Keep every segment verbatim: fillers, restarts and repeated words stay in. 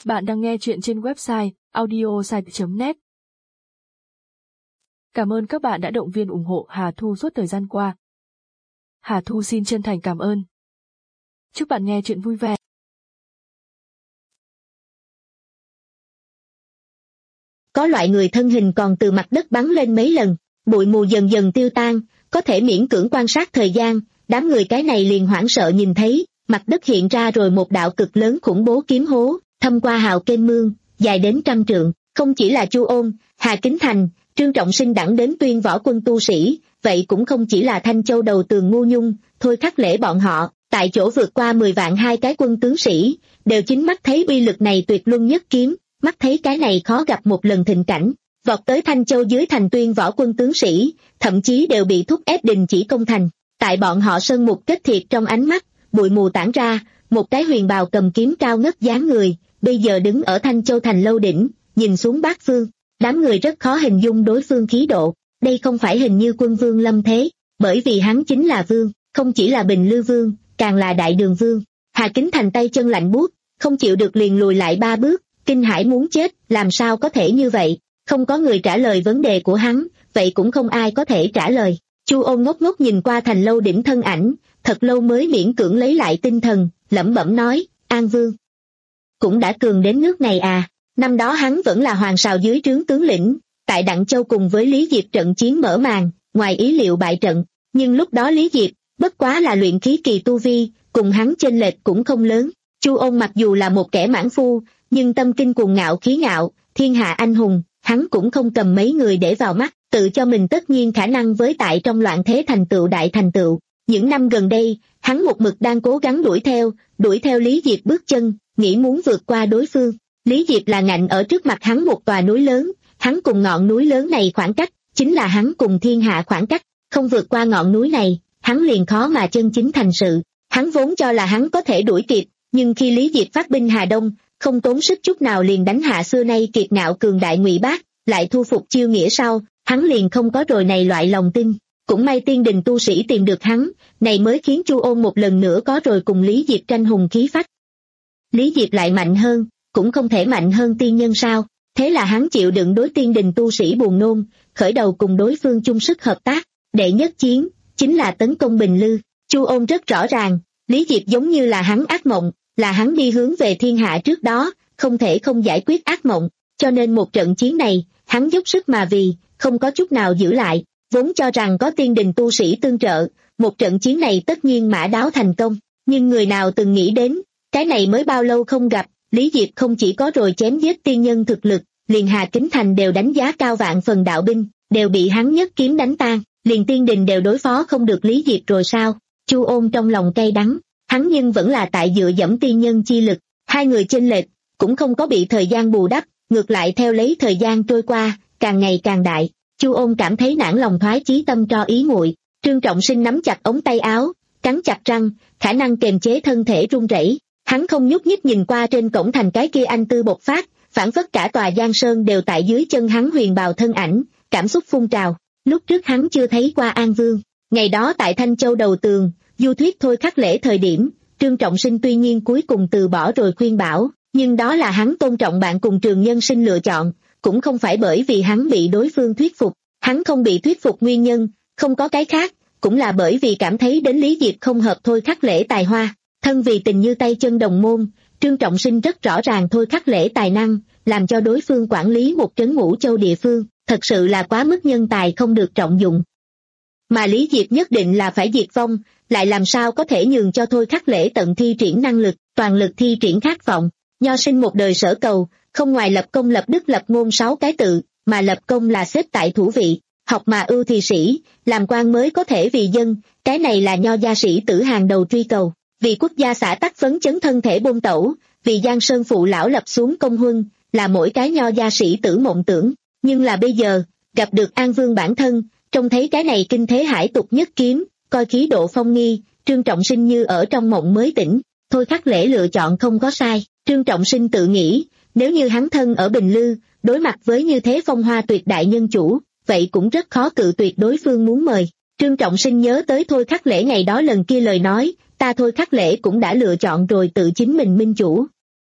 Bạn đang nghe chuyện trên website audiosite chấm net. Cảm ơn các bạn đã động viên ủng hộ Hà Thu suốt thời gian qua. Hà Thu xin chân thành cảm ơn. Chúc bạn nghe chuyện vui vẻ. Có loại người thân hình còn từ mặt đất bắn lên mấy lần, bụi mù dần dần tiêu tan, có thể miễn cưỡng quan sát thời gian, đám người cái này liền hoảng sợ nhìn thấy, mặt đất hiện ra rồi một đạo cực lớn khủng bố kiếm hố, thâm qua hào kênh mương, dài đến trăm trượng, không chỉ là Chu Ôn, Hà Kính Thành, Trương Trọng Sinh đẳng đến tuyên võ quân tu sĩ, vậy cũng không chỉ là Thanh Châu đầu tường ngu nhung, thôi Khắc Lễ bọn họ, tại chỗ vượt qua mười vạn hai cái quân tướng sĩ, đều chính mắt thấy uy lực này tuyệt luân nhất kiếm, mắt thấy cái này khó gặp một lần thịnh cảnh, vọt tới Thanh Châu dưới thành tuyên võ quân tướng sĩ, thậm chí đều bị thúc ép đình chỉ công thành, tại bọn họ sơn mục kết thiệt trong ánh mắt, bụi mù tản ra, một cái huyền bào cầm kiếm cao ngất dáng người, bây giờ đứng ở Thanh Châu thành lâu đỉnh, nhìn xuống bát phương, đám người rất khó hình dung đối phương khí độ, đây không phải hình như quân vương lâm thế, bởi vì hắn chính là vương, không chỉ là Bình Lư vương, càng là Đại Đường vương. Hà Kính Thành tay chân lạnh buốt, không chịu được liền lùi lại ba bước, kinh hãi muốn chết, làm sao có thể như vậy, không có người trả lời vấn đề của hắn, vậy cũng không ai có thể trả lời. Chu Ôn ngốc ngốc nhìn qua thành lâu đỉnh thân ảnh, thật lâu mới miễn cưỡng lấy lại tinh thần, lẩm bẩm nói, An Vương cũng đã cường đến nước này à, năm đó hắn vẫn là hoàng sào dưới trướng tướng lĩnh, tại Đặng Châu cùng với Lý Diệp trận chiến mở màn, ngoài ý liệu bại trận, nhưng lúc đó Lý Diệp, bất quá là luyện khí kỳ tu vi, cùng hắn chênh lệch cũng không lớn. Chu Ôn mặc dù là một kẻ mãn phu, nhưng tâm kinh cuồng ngạo khí ngạo, thiên hạ anh hùng, hắn cũng không cầm mấy người để vào mắt, tự cho mình tất nhiên khả năng với tại trong loạn thế thành tựu đại thành tựu. Những năm gần đây, hắn một mực đang cố gắng đuổi theo, đuổi theo Lý Diệp bước chân, nghĩ muốn vượt qua đối phương. Lý Diệp là ngạnh ở trước mặt hắn một tòa núi lớn, hắn cùng ngọn núi lớn này khoảng cách, chính là hắn cùng thiên hạ khoảng cách, không vượt qua ngọn núi này, hắn liền khó mà chân chính thành sự. Hắn vốn cho là hắn có thể đuổi kịp, nhưng khi Lý Diệp phát binh Hà Đông, không tốn sức chút nào liền đánh hạ xưa nay kiệt ngạo cường đại Ngụy Bác, lại thu phục Chiêu Nghĩa sau, hắn liền không có rồi này loại lòng tin. Cũng may tiên đình tu sĩ tìm được hắn, này mới khiến Chu Ôn một lần nữa có rồi cùng Lý Diệp tranh hùng khí phách. Lý Diệp lại mạnh hơn, cũng không thể mạnh hơn tiên nhân sao, thế là hắn chịu đựng đối tiên đình tu sĩ buồn nôn, khởi đầu cùng đối phương chung sức hợp tác, đệ nhất chiến, chính là tấn công Bình Lư. Chu Ôn rất rõ ràng, Lý Diệp giống như là hắn ác mộng, là hắn đi hướng về thiên hạ trước đó, không thể không giải quyết ác mộng, cho nên một trận chiến này, hắn dốc sức mà vì, không có chút nào giữ lại, vốn cho rằng có tiên đình tu sĩ tương trợ, một trận chiến này tất nhiên mã đáo thành công, nhưng người nào từng nghĩ đến, cái này mới bao lâu không gặp, Lý Diệp không chỉ có rồi chém giết tiên nhân thực lực, liền Hà Kính Thành đều đánh giá cao vạn phần đạo binh, đều bị hắn nhất kiếm đánh tan, liền tiên đình đều đối phó không được Lý Diệp rồi sao? Chu Ôn trong lòng cay đắng, hắn nhưng vẫn là tại dựa dẫm tiên nhân chi lực, hai người chênh lệch, cũng không có bị thời gian bù đắp, ngược lại theo lấy thời gian trôi qua, càng ngày càng đại. Chu Ôn cảm thấy nản lòng thoái chí tâm tro ý nguội. Trương Trọng Sinh nắm chặt ống tay áo, cắn chặt răng, khả năng kiềm chế thân thể run rẩy. Hắn không nhúc nhích nhìn qua trên cổng thành cái kia anh tư bộc phát, phản phất cả tòa Giang Sơn đều tại dưới chân hắn huyền bào thân ảnh, cảm xúc phun trào. Lúc trước hắn chưa thấy qua An Vương, ngày đó tại Thanh Châu đầu tường, du thuyết thôi Khắc Lễ thời điểm, Trương Trọng Sinh tuy nhiên cuối cùng từ bỏ rồi khuyên bảo, nhưng đó là hắn tôn trọng bạn cùng trường nhân sinh lựa chọn, cũng không phải bởi vì hắn bị đối phương thuyết phục, hắn không bị thuyết phục nguyên nhân, không có cái khác, cũng là bởi vì cảm thấy đến Lý Diệp không hợp thôi Khắc Lễ tài hoa. Thân vì tình như tay chân đồng môn, Trương Trọng Sinh rất rõ ràng thôi Khắc Lễ tài năng, làm cho đối phương quản lý một trấn Ngũ Châu địa phương, thật sự là quá mức nhân tài không được trọng dụng. Mà Lý Diệp nhất định là phải diệt vong, lại làm sao có thể nhường cho thôi Khắc Lễ tận thi triển năng lực, toàn lực thi triển khát vọng. Nho sinh một đời sở cầu, không ngoài lập công lập đức lập ngôn sáu cái tự, mà lập công là xếp tại thủ vị, học mà ưu thì sĩ, làm quan mới có thể vì dân, cái này là nho gia sĩ tử hàng đầu truy cầu. Vì quốc gia xã tắc phấn chấn thân thể bôn tẩu, vì Giang Sơn phụ lão lập xuống công huân, là mỗi cái nho gia sĩ tử mộng tưởng, nhưng là bây giờ, gặp được An Vương bản thân, trông thấy cái này kinh thế hải tục nhất kiếm, coi khí độ phong nghi, Trương Trọng Sinh như ở trong mộng mới tỉnh, thôi Khắc Lễ lựa chọn không có sai. Trương Trọng Sinh tự nghĩ, nếu như hắn thân ở Bình Lư, đối mặt với như thế phong hoa tuyệt đại nhân chủ, vậy cũng rất khó cự tuyệt đối phương muốn mời. Trương Trọng Sinh nhớ tới thôi Khắc Lễ ngày đó lần kia lời nói, ta thôi Khắc Lễ cũng đã lựa chọn rồi tự chính mình minh chủ.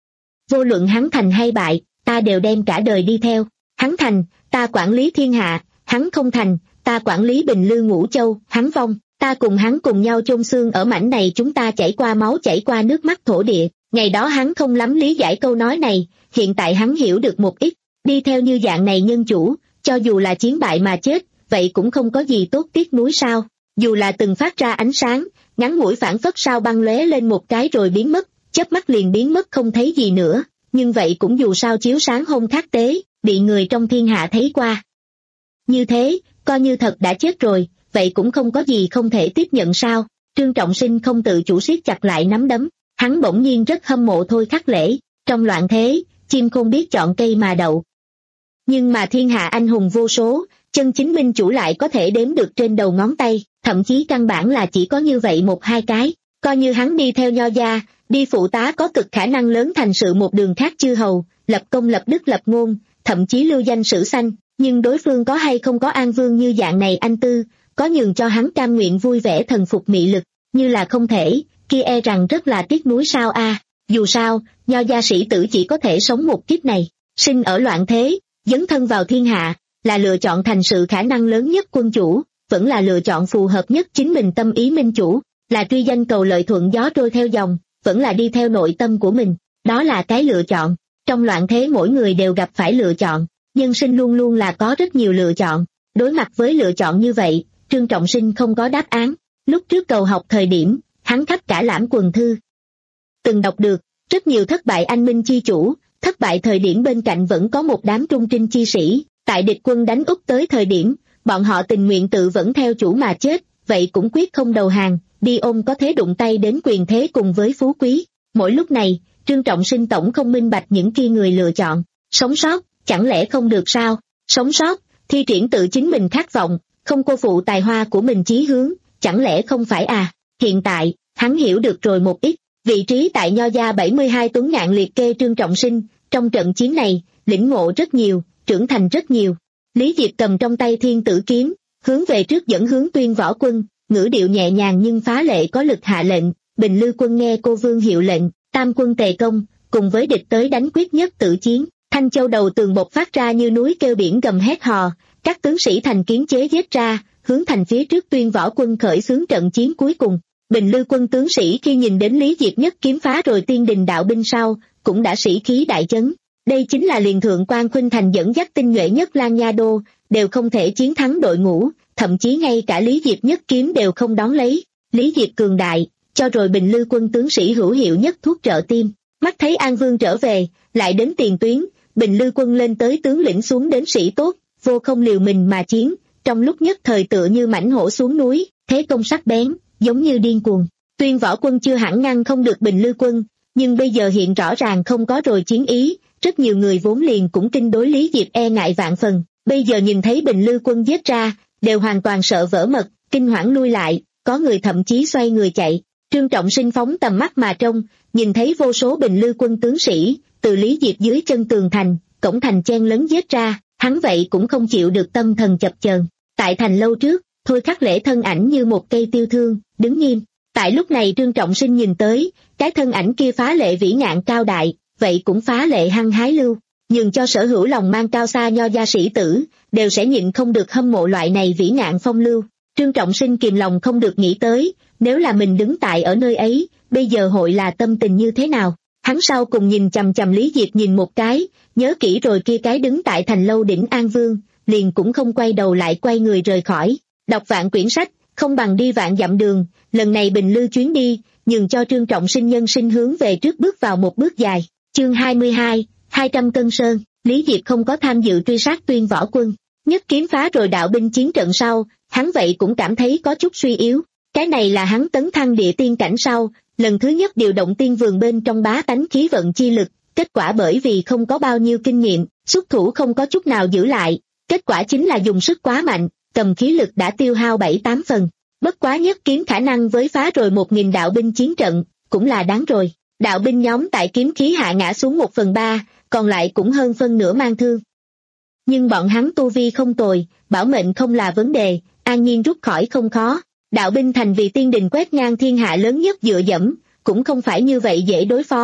vô luận hắn thành hay bại, ta đều đem cả đời đi theo. Hắn thành, ta quản lý thiên hạ, hắn không thành, ta quản lý Bình Lư Ngũ Châu, hắn vong, ta cùng hắn cùng nhau chôn xương ở mảnh này chúng ta chảy qua máu chảy qua nước mắt thổ địa. Ngày đó hắn không lắm lý giải câu nói này, hiện tại hắn hiểu được một ít, đi theo như dạng này nhân chủ, cho dù là chiến bại mà chết, vậy cũng không có gì tốt tiếc nuối sao. Dù là từng phát ra ánh sáng, ngắn ngủi phảng phất sao băng lóe lên một cái rồi biến mất, chớp mắt liền biến mất không thấy gì nữa, nhưng vậy cũng dù sao chiếu sáng hôn khắc tế, bị người trong thiên hạ thấy qua. Như thế, coi như thật đã chết rồi, vậy cũng không có gì không thể tiếp nhận sao. Trương Trọng Sinh không tự chủ siết chặt lại nắm đấm, hắn bỗng nhiên rất hâm mộ Thôi Khắc Lễ, trong loạn thế, chim không biết chọn cây mà đậu. Nhưng mà thiên hạ anh hùng vô số, chân chính minh chủ lại có thể đếm được trên đầu ngón tay, thậm chí căn bản là chỉ có như vậy một hai cái. Coi như hắn đi theo Nho gia, đi phụ tá có cực khả năng lớn thành sự một đường khác chư hầu, lập công lập đức lập ngôn, thậm chí lưu danh sử xanh, nhưng đối phương có hay không có An Vương như dạng này anh tư, có nhường cho hắn cam nguyện vui vẻ thần phục mị lực, như là không thể, kia e rằng rất là tiếc nuối sao a. À. Dù sao, Nho gia sĩ tử chỉ có thể sống một kiếp này, sinh ở loạn thế, dấn thân vào thiên hạ, là lựa chọn thành sự khả năng lớn nhất quân chủ, vẫn là lựa chọn phù hợp nhất chính mình tâm ý minh chủ, là truy danh cầu lợi thuận gió trôi theo dòng, vẫn là đi theo nội tâm của mình, đó là cái lựa chọn. Trong loạn thế mỗi người đều gặp phải lựa chọn, nhân sinh luôn luôn là có rất nhiều lựa chọn. Đối mặt với lựa chọn như vậy, Trương Trọng Sinh không có đáp án. Lúc trước cầu học thời điểm, hắn khắp cả lãm quần thư. Từng đọc được, rất nhiều thất bại anh minh chi chủ, thất bại thời điểm bên cạnh vẫn có một đám trung trinh chi sĩ, tại địch quân đánh úp tới thời điểm, bọn họ tình nguyện tự vẫn theo chủ mà chết, vậy cũng quyết không đầu hàng, đi ôm có thế đụng tay đến quyền thế cùng với phú quý. Mỗi lúc này, Trương Trọng Sinh tổng không minh bạch những kia người lựa chọn, sống sót, chẳng lẽ không được sao? Sống sót, thi triển tự chính mình khát vọng, không cô phụ tài hoa của mình chí hướng, chẳng lẽ không phải à? Hiện tại, hắn hiểu được rồi một ít, vị trí tại Nho gia bảy mươi hai tuấn ngạn liệt kê Trương Trọng Sinh, trong trận chiến này, lĩnh ngộ rất nhiều, trưởng thành rất nhiều. Lý Diệp cầm trong tay thiên tử kiếm, hướng về trước dẫn hướng Tuyên Võ Quân, ngữ điệu nhẹ nhàng nhưng phá lệ có lực hạ lệnh, Bình Lư Quân nghe cô vương hiệu lệnh, tam quân tề công, cùng với địch tới đánh quyết nhất tử chiến. Thanh Châu đầu tường bộc phát ra như núi kêu biển gầm hét hò, các tướng sĩ thành kiến chế giết ra, hướng thành phía trước Tuyên Võ Quân khởi xướng trận chiến cuối cùng. Bình Lư Quân tướng sĩ khi nhìn đến Lý Diệp nhất kiếm phá rồi tiên đình đạo binh sau, cũng đã sĩ khí đại chấn. Đây chính là liền thượng quan Khuynh Thành dẫn dắt tinh nhuệ nhất Lan Nha Đô, đều không thể chiến thắng đội ngũ, thậm chí ngay cả Lý Diệp nhất kiếm đều không đón lấy. Lý Diệp cường đại, cho rồi Bình Lư Quân tướng sĩ hữu hiệu nhất thuốc trợ tim. Mắt thấy An Vương trở về, lại đến tiền tuyến, Bình Lư Quân lên tới tướng lĩnh xuống đến sĩ tốt, vô không liều mình mà chiến, trong lúc nhất thời tựa như mãnh hổ xuống núi, thế công sắc bén, giống như điên cuồng. Tuyên Võ Quân chưa hẳn ngăn không được Bình Lư Quân, nhưng bây giờ hiện rõ ràng không có rồi chiến ý, rất nhiều người vốn liền cũng kinh đối Lý Diệp e ngại vạn phần, bây giờ nhìn thấy Bình Lư Quân giết ra, đều hoàn toàn sợ vỡ mật, kinh hoảng lui lại, có người thậm chí xoay người chạy. Trương Trọng Sinh phóng tầm mắt mà trông, nhìn thấy vô số Bình Lư Quân tướng sĩ, từ Lý Diệp dưới chân tường thành, cổng thành chen lấn giết ra, hắn vậy cũng không chịu được tâm thần chập chờn. Tại thành lâu trước, Thôi Khắc Lễ thân ảnh như một cây tiêu thương, đứng nghiêm. Tại lúc này Trương Trọng Sinh nhìn tới, cái thân ảnh kia phá lệ vĩ ngạn cao đại, vậy cũng phá lệ hăng hái lưu, nhường cho sở hữu lòng mang cao xa Nho gia sĩ tử, đều sẽ nhịn không được hâm mộ loại này vĩ ngạn phong lưu. Trương Trọng Sinh kìm lòng không được nghĩ tới, nếu là mình đứng tại ở nơi ấy, bây giờ hội là tâm tình như thế nào. Hắn sau cùng nhìn chằm chằm Lý Diệp nhìn một cái, nhớ kỹ rồi kia cái đứng tại thành lâu đỉnh An Vương, liền cũng không quay đầu lại quay người rời khỏi. Đọc vạn quyển sách, không bằng đi vạn dặm đường, lần này Bình Lư chuyến đi, nhường cho Trương Trọng Sinh nhân sinh hướng về trước bước vào một bước dài. Chương hai mươi hai, hai trăm cân sơn, Lý Diệp không có tham dự truy sát Tuyên Võ Quân, nhất kiếm phá rồi đạo binh chiến trận sau, hắn vậy cũng cảm thấy có chút suy yếu. Cái này là hắn tấn thăng địa tiên cảnh sau, lần thứ nhất điều động tiên vườn bên trong bá tánh khí vận chi lực, kết quả bởi vì không có bao nhiêu kinh nghiệm, xuất thủ không có chút nào giữ lại, kết quả chính là dùng sức quá mạnh, cầm khí lực đã tiêu hao bảy tám phần. Bất quá nhất kiếm khả năng với phá rồi một nghìn đạo binh chiến trận, cũng là đáng rồi. Đạo binh nhóm tại kiếm khí hạ ngã xuống một phần ba, còn lại cũng hơn phân nửa mang thương. Nhưng bọn hắn tu vi không tồi, bảo mệnh không là vấn đề, an nhiên rút khỏi không khó. Đạo binh thành vì tiên đình quét ngang thiên hạ lớn nhất dựa dẫm, cũng không phải như vậy dễ đối phó,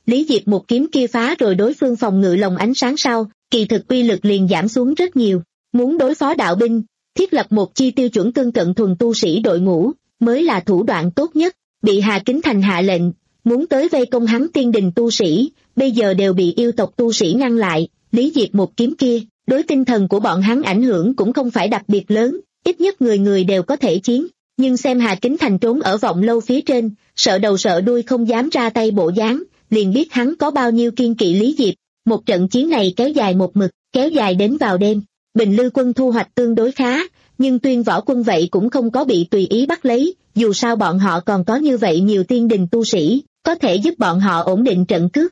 Lý Diệp một kiếm kia phá rồi đối phương phòng ngự lồng ánh sáng sau, kỳ thực uy lực liền giảm xuống rất nhiều. Muốn đối phó đạo binh, thiết lập một chi tiêu chuẩn tương cận thuần tu sĩ đội ngũ, mới là thủ đoạn tốt nhất. Bị Hà Kính Thành hạ lệnh, muốn tới vây công hắn tiên đình tu sĩ, bây giờ đều bị yêu tộc tu sĩ ngăn lại. Lý Diệp một kiếm kia, đối tinh thần của bọn hắn ảnh hưởng cũng không phải đặc biệt lớn, ít nhất người người đều có thể chiến. Nhưng xem Hà Kính Thành trốn ở vọng lâu phía trên, sợ đầu sợ đuôi không dám ra tay bộ dáng, liền biết hắn có bao nhiêu kiên kỵ Lý Diệp. Một trận chiến này kéo dài một mực, kéo dài đến vào đêm. Bình Lư quân thu hoạch tương đối khá, nhưng Tuyên Võ quân vậy cũng không có bị tùy ý bắt lấy, dù sao bọn họ còn có như vậy nhiều tiên đình tu sĩ, có thể giúp bọn họ ổn định trận cước.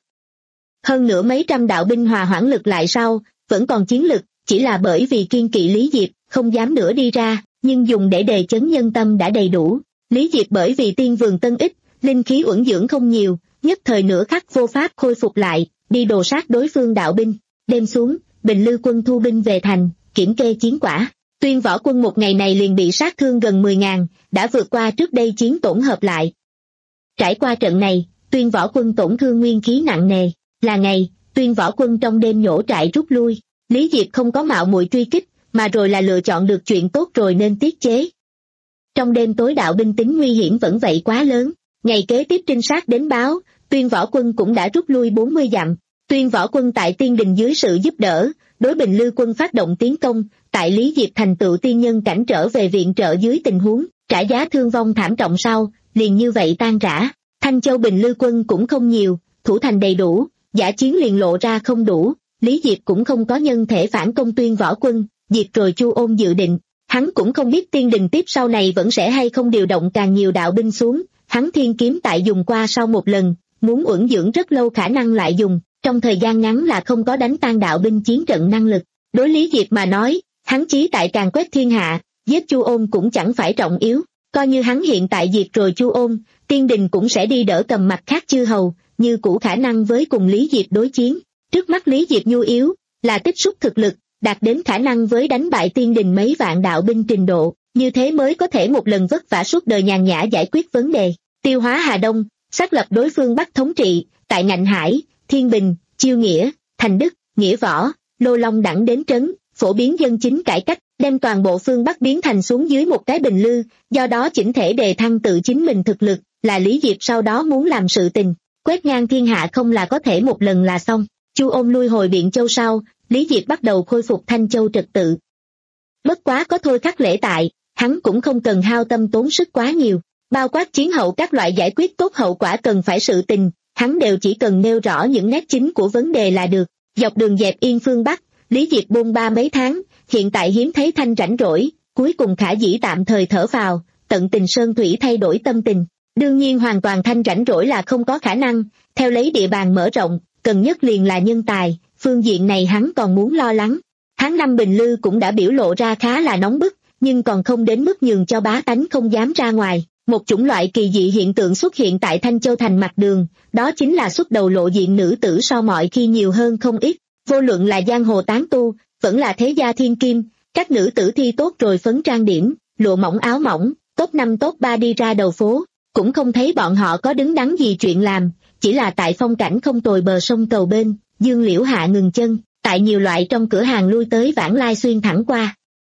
Hơn nữa mấy trăm đạo binh hòa hoãn lực lại sau, vẫn còn chiến lực, chỉ là bởi vì kiên kỵ Lý Diệp, không dám nữa đi ra, nhưng dùng để đề chấn nhân tâm đã đầy đủ. Lý Diệp bởi vì tiên vườn tân ít, linh khí uẩn dưỡng không nhiều, nhất thời nửa khắc vô pháp khôi phục lại, đi đồ sát đối phương đạo binh. Đêm xuống, Bình Lư quân thu binh về thành, kiểm kê chiến quả. Tuyên Võ quân một ngày này liền bị sát thương gần mười ngàn, đã vượt qua trước đây chiến tổn hợp lại. Trải qua trận này, Tuyên Võ quân tổn thương nguyên khí nặng nề. Là ngày, Tuyên Võ quân trong đêm nhổ trại rút lui. Lý Diệp không có mạo muội truy kích, mà rồi là lựa chọn được chuyện tốt rồi nên tiết chế. Trong đêm tối đạo binh tính nguy hiểm vẫn vậy quá lớn. Ngày kế tiếp trinh sát đến báo, Tuyên Võ quân cũng đã rút lui bốn mươi dặm. Tuyên Võ quân tại tiên đình dưới sự giúp đỡ, đối Bình Lư quân phát động tiến công, tại Lý Diệp thành tựu tiên nhân cảnh trở về viện trợ dưới tình huống, trả giá thương vong thảm trọng sau, liền như vậy tan rã. Thanh Châu Bình Lư quân cũng không nhiều, thủ thành đầy đủ, giả chiến liền lộ ra không đủ, Lý Diệp cũng không có nhân thể phản công Tuyên Võ quân, diệt rồi Chu Ôn dự định. Hắn cũng không biết tiên đình tiếp sau này vẫn sẽ hay không điều động càng nhiều đạo binh xuống, hắn thiên kiếm tại dùng qua sau một lần, muốn uẩn dưỡng rất lâu khả năng lại dùng, trong thời gian ngắn là không có đánh tan đạo binh chiến trận năng lực. Đối Lý Diệp mà nói, hắn chí tại càng quét thiên hạ, giết Chu Ôn cũng chẳng phải trọng yếu, coi như hắn hiện tại diệt rồi Chu Ôn, tiên đình cũng sẽ đi đỡ cầm mặt khác chư hầu, như cũ khả năng với cùng Lý Diệp đối chiến. Trước mắt Lý Diệp nhu yếu, là tích xúc thực lực, đạt đến khả năng với đánh bại tiên đình mấy vạn đạo binh trình độ, như thế mới có thể một lần vất vả suốt đời nhàn nhã giải quyết vấn đề, tiêu hóa Hà Đông, xác lập đối phương Bắc thống trị, tại Ngạnh Hải, Thiên Bình, Chiêu Nghĩa, Thành Đức, Nghĩa Võ, Lô Long đẳng đến trấn, phổ biến dân chính cải cách, đem toàn bộ phương Bắc biến thành xuống dưới một cái Bình Lư, do đó chỉnh thể đề thăng tự chính mình thực lực, là Lý Diệp sau đó muốn làm sự tình, quét ngang thiên hạ không là có thể một lần là xong. Chu Ôn lui hồi Biện Châu sau, Lý Diệp bắt đầu khôi phục Thanh Châu trật tự. Bất quá có Thôi Khắc Lễ tại, hắn cũng không cần hao tâm tốn sức quá nhiều, bao quát chiến hậu các loại giải quyết tốt hậu quả cần phải sự tình, hắn đều chỉ cần nêu rõ những nét chính của vấn đề là được. Dọc đường dẹp Yên phương Bắc, Lý Diệp bôn ba mấy tháng, hiện tại hiếm thấy thanh rảnh rỗi, cuối cùng khả dĩ tạm thời thở vào, tận tình sơn thủy thay đổi tâm tình. Đương nhiên hoàn toàn thanh rảnh rỗi là không có khả năng, theo lấy địa bàn mở rộng, cần nhất liền là nhân tài, phương diện này hắn còn muốn lo lắng. Tháng năm Bình Lư cũng đã biểu lộ ra khá là nóng bức, nhưng còn không đến mức nhường cho bá tánh không dám ra ngoài. Một chủng loại kỳ dị hiện tượng xuất hiện tại Thanh Châu thành mặt đường, đó chính là xuất đầu lộ diện nữ tử so mọi khi nhiều hơn không ít. Vô luận là giang hồ tán tu, vẫn là thế gia thiên kim, các nữ tử thi tốt rồi phấn trang điểm, lụa mỏng áo mỏng, top năm top ba đi ra đầu phố, cũng không thấy bọn họ có đứng đắn gì chuyện làm, chỉ là tại phong cảnh không tồi bờ sông cầu bên, Dương Liễu hạ ngừng chân, tại nhiều loại trong cửa hàng lui tới vãng lai xuyên thẳng qua.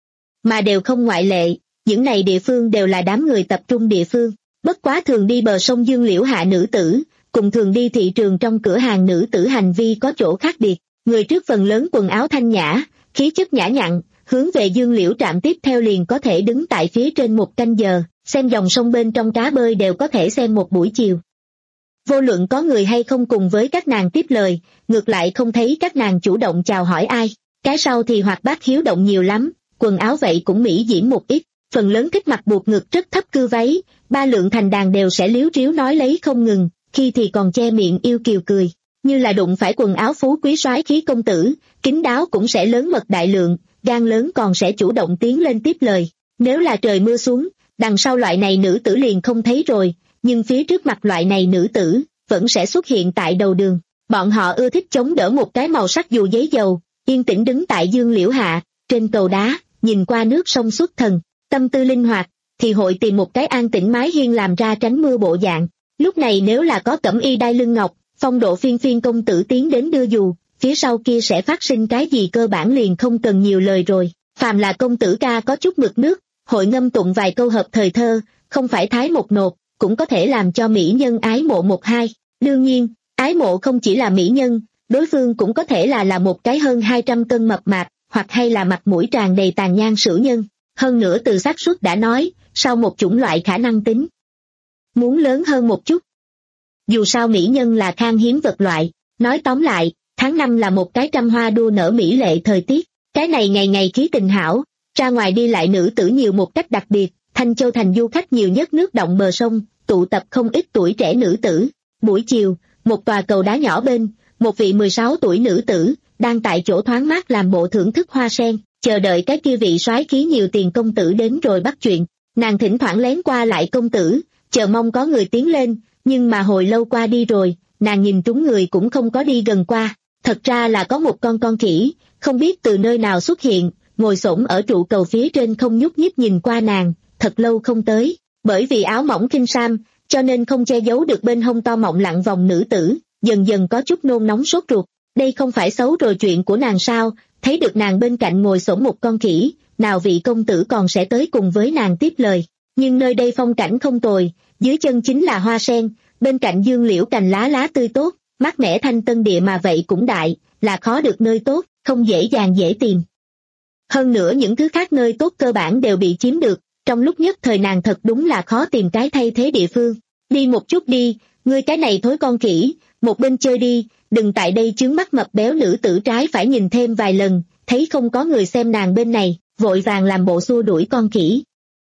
Mà đều không ngoại lệ, những này địa phương đều là đám người tập trung địa phương, bất quá thường đi bờ sông Dương Liễu hạ nữ tử, cùng thường đi thị trường trong cửa hàng nữ tử hành vi có chỗ khác biệt. Người trước phần lớn quần áo thanh nhã, khí chất nhã nhặn, hướng về Dương Liễu trạm tiếp theo liền có thể đứng tại phía trên một canh giờ, xem dòng sông bên trong cá bơi đều có thể xem một buổi chiều. Vô luận có người hay không cùng với các nàng tiếp lời, ngược lại không thấy các nàng chủ động chào hỏi ai. Cái sau thì hoạt bát hiếu động nhiều lắm, quần áo vậy cũng mỹ diễm một ít, phần lớn thích mặc buộc ngực rất thấp cư váy, ba lượng thành đàn đều sẽ líu ríu nói lấy không ngừng, khi thì còn che miệng yêu kiều cười. Như là đụng phải quần áo phú quý soái khí công tử, kín đáo cũng sẽ lớn mật đại lượng, gan lớn còn sẽ chủ động tiến lên tiếp lời. Nếu là trời mưa xuống, đằng sau loại này nữ tử liền không thấy rồi, nhưng phía trước mặt loại này nữ tử, vẫn sẽ xuất hiện tại đầu đường. Bọn họ ưa thích chống đỡ một cái màu sắc dù giấy dầu, yên tĩnh đứng tại Dương Liễu hạ, trên cầu đá, nhìn qua nước sông xuất thần, tâm tư linh hoạt, thì hội tìm một cái an tĩnh mái hiên làm ra tránh mưa bộ dạng. Lúc này nếu là có cẩm y đai lưng ngọc, Phong Độ Phiên Phiên công tử tiến đến đưa dù, phía sau kia sẽ phát sinh cái gì cơ bản liền không cần nhiều lời rồi. Phàm là công tử ca có chút mực nước, hội ngâm tụng vài câu hợp thời thơ, không phải thái một nột, cũng có thể làm cho mỹ nhân ái mộ một hai. Đương nhiên, ái mộ không chỉ là mỹ nhân, đối phương cũng có thể là là một cái hơn hai trăm cân mập mạp, hoặc hay là mặt mũi tràn đầy tàn nhang sửu nhân. Hơn nữa từ xác suất đã nói, sau một chủng loại khả năng tính muốn lớn hơn một chút. Dù sao mỹ nhân là khan hiếm vật loại, nói tóm lại, tháng năm là một cái trăm hoa đua nở mỹ lệ thời tiết, cái này ngày ngày khí tình hảo, ra ngoài đi lại nữ tử nhiều một cách đặc biệt, Thanh Châu thành du khách nhiều nhất nước động bờ sông, tụ tập không ít tuổi trẻ nữ tử. Buổi chiều, một tòa cầu đá nhỏ bên, một vị mười sáu tuổi nữ tử, đang tại chỗ thoáng mát làm bộ thưởng thức hoa sen, chờ đợi cái kia vị soái khí nhiều tiền công tử đến rồi bắt chuyện. Nàng thỉnh thoảng lén qua lại công tử, chờ mong có người tiến lên, nhưng mà hồi lâu qua đi rồi, nàng nhìn trúng người cũng không có đi gần qua. Thật ra là có một con con khỉ, không biết từ nơi nào xuất hiện, ngồi xổm ở trụ cầu phía trên không nhúc nhích nhìn qua nàng, thật lâu không tới. Bởi vì áo mỏng khinh sam, cho nên không che giấu được bên hông to mọng lặng vòng nữ tử, dần dần có chút nôn nóng sốt ruột. Đây không phải xấu rồi chuyện của nàng sao, thấy được nàng bên cạnh ngồi xổm một con khỉ, nào vị công tử còn sẽ tới cùng với nàng tiếp lời. Nhưng nơi đây phong cảnh không tồi, dưới chân chính là hoa sen, bên cạnh dương liễu cành lá lá tươi tốt, mát mẻ thanh tân địa mà vậy cũng đại, là khó được nơi tốt, không dễ dàng dễ tìm. Hơn nữa những thứ khác nơi tốt cơ bản đều bị chiếm được, trong lúc nhất thời nàng thật đúng là khó tìm cái thay thế địa phương. Đi một chút đi, ngươi cái này thối con khỉ, một bên chơi đi, đừng tại đây chướng mắt mập béo nữ tử trái phải nhìn thêm vài lần, thấy không có người xem nàng bên này, vội vàng làm bộ xua đuổi con khỉ.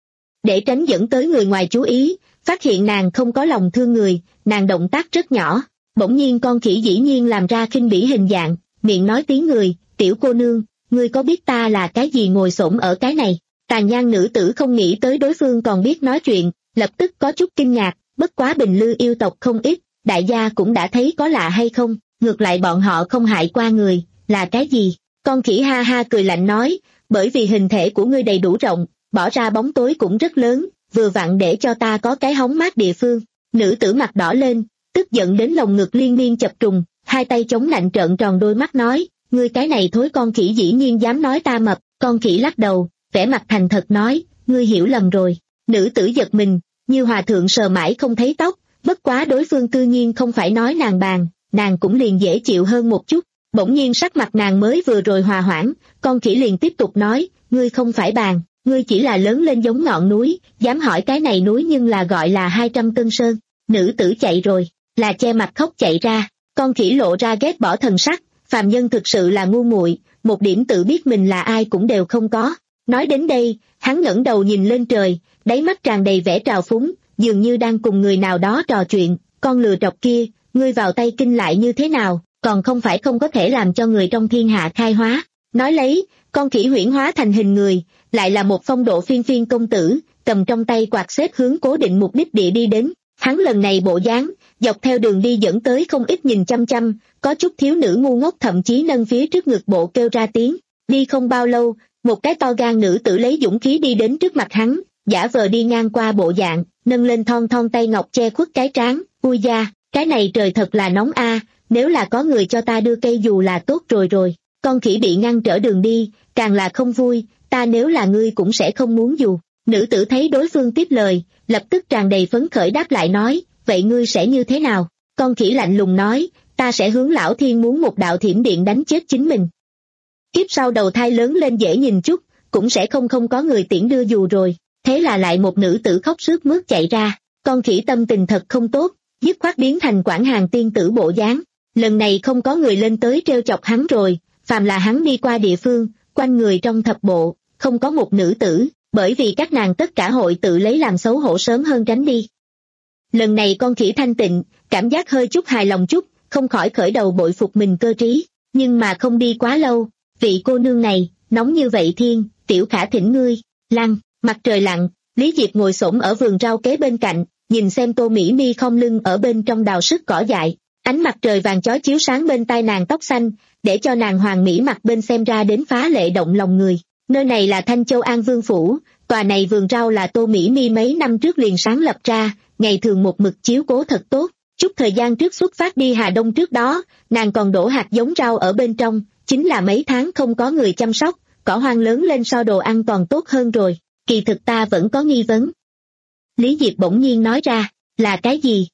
Để tránh dẫn tới người ngoài chú ý, phát hiện nàng không có lòng thương người, nàng động tác rất nhỏ, bỗng nhiên con khỉ dĩ nhiên làm ra khinh bỉ hình dạng, miệng nói tiếng người, tiểu cô nương, ngươi có biết ta là cái gì ngồi xổm ở cái này? Tàn nhang nữ tử không nghĩ tới đối phương còn biết nói chuyện, lập tức có chút kinh ngạc, bất quá Bình Lư yêu tộc không ít, đại gia cũng đã thấy có lạ hay không, ngược lại bọn họ không hại qua người, là cái gì? Con khỉ ha ha cười lạnh nói, bởi vì hình thể của ngươi đầy đủ rộng, bỏ ra bóng tối cũng rất lớn, vừa vặn để cho ta có cái hóng mát địa phương. Nữ tử mặt đỏ lên, tức giận đến lồng ngực liên miên chập trùng, hai tay chống nạnh trợn tròn đôi mắt nói, ngươi cái này thối con khỉ dĩ nhiên dám nói ta mập. Con khỉ lắc đầu, vẻ mặt thành thật nói, ngươi hiểu lầm rồi. Nữ tử giật mình, như hòa thượng sờ mãi không thấy tóc, bất quá đối phương cư nhiên không phải nói nàng bàn, nàng cũng liền dễ chịu hơn một chút. Bỗng nhiên sắc mặt nàng mới vừa rồi hòa hoãn, con khỉ liền tiếp tục nói, ngươi không phải bàn, ngươi chỉ là lớn lên giống ngọn núi, dám hỏi cái này núi nhưng là gọi là hai trăm cân sơn. Nữ tử chạy rồi, là che mặt khóc chạy ra, con khỉ lộ ra ghét bỏ thần sắc, phàm nhân thực sự là ngu muội, một điểm tự biết mình là ai cũng đều không có. Nói đến đây, hắn ngẩng đầu nhìn lên trời, đáy mắt tràn đầy vẻ trào phúng, dường như đang cùng người nào đó trò chuyện, con lừa trọc kia, ngươi vào tay kinh lại như thế nào, còn không phải không có thể làm cho người trong thiên hạ khai hóa. Nói lấy, con khỉ huyễn hóa thành hình người, lại là một Phong Độ Phiên Phiên công tử, cầm trong tay quạt xếp hướng cố định mục đích địa đi đến. Hắn lần này bộ dáng, dọc theo đường đi dẫn tới không ít nhìn chăm chăm, có chút thiếu nữ ngu ngốc thậm chí nâng phía trước ngực bộ kêu ra tiếng. Đi không bao lâu, một cái to gan nữ tử lấy dũng khí đi đến trước mặt hắn, giả vờ đi ngang qua bộ dạng, nâng lên thon thon tay ngọc che khuất cái trán, ui da, cái này trời thật là nóng a, nếu là có người cho ta đưa cây dù là tốt rồi rồi. Con khỉ bị ngăn trở đường đi, càng là không vui, ta nếu là ngươi cũng sẽ không muốn dù. Nữ tử thấy đối phương tiếp lời, lập tức tràn đầy phấn khởi đáp lại nói, vậy ngươi sẽ như thế nào? Con khỉ lạnh lùng nói, ta sẽ hướng lão thiên muốn một đạo thiểm điện đánh chết chính mình. Kiếp sau đầu thai lớn lên dễ nhìn chút, cũng sẽ không không có người tiễn đưa dù rồi. Thế là lại một nữ tử khóc sướt mướt chạy ra, con khỉ tâm tình thật không tốt, dứt khoát biến thành quản hàng tiên tử bộ dáng. Lần này không có người lên tới trêu chọc hắn rồi, phàm là hắn đi qua địa phương, quanh người trong thập bộ, không có một nữ tử, bởi vì các nàng tất cả hội tự lấy làm xấu hổ sớm hơn tránh đi. Lần này con khỉ thanh tịnh, cảm giác hơi chút hài lòng chút, không khỏi khởi đầu bội phục mình cơ trí, nhưng mà không đi quá lâu, vị cô nương này, nóng như vậy thiên, tiểu khả thỉnh ngươi, lăng, mặt trời lặn, Lý Diệp ngồi xổm ở vườn rau kế bên cạnh, nhìn xem Tô Mỹ Mi không lưng ở bên trong đào sức cỏ dại, ánh mặt trời vàng chói chiếu sáng bên tai nàng tóc xanh, để cho nàng hoàng mỹ mặt bên xem ra đến phá lệ động lòng người. Nơi này là Thanh Châu An Vương Phủ, tòa này vườn rau là Tô Mỹ Mi mấy năm trước liền sáng lập ra, ngày thường một mực chiếu cố thật tốt, Chút thời gian trước xuất phát đi Hà Đông trước đó, nàng còn đổ hạt giống rau ở bên trong, chính là mấy tháng không có người chăm sóc, cỏ hoang lớn lên so đồ ăn còn tốt hơn rồi, kỳ thực ta vẫn có nghi vấn. Lý Diệp bỗng nhiên nói ra, là cái gì?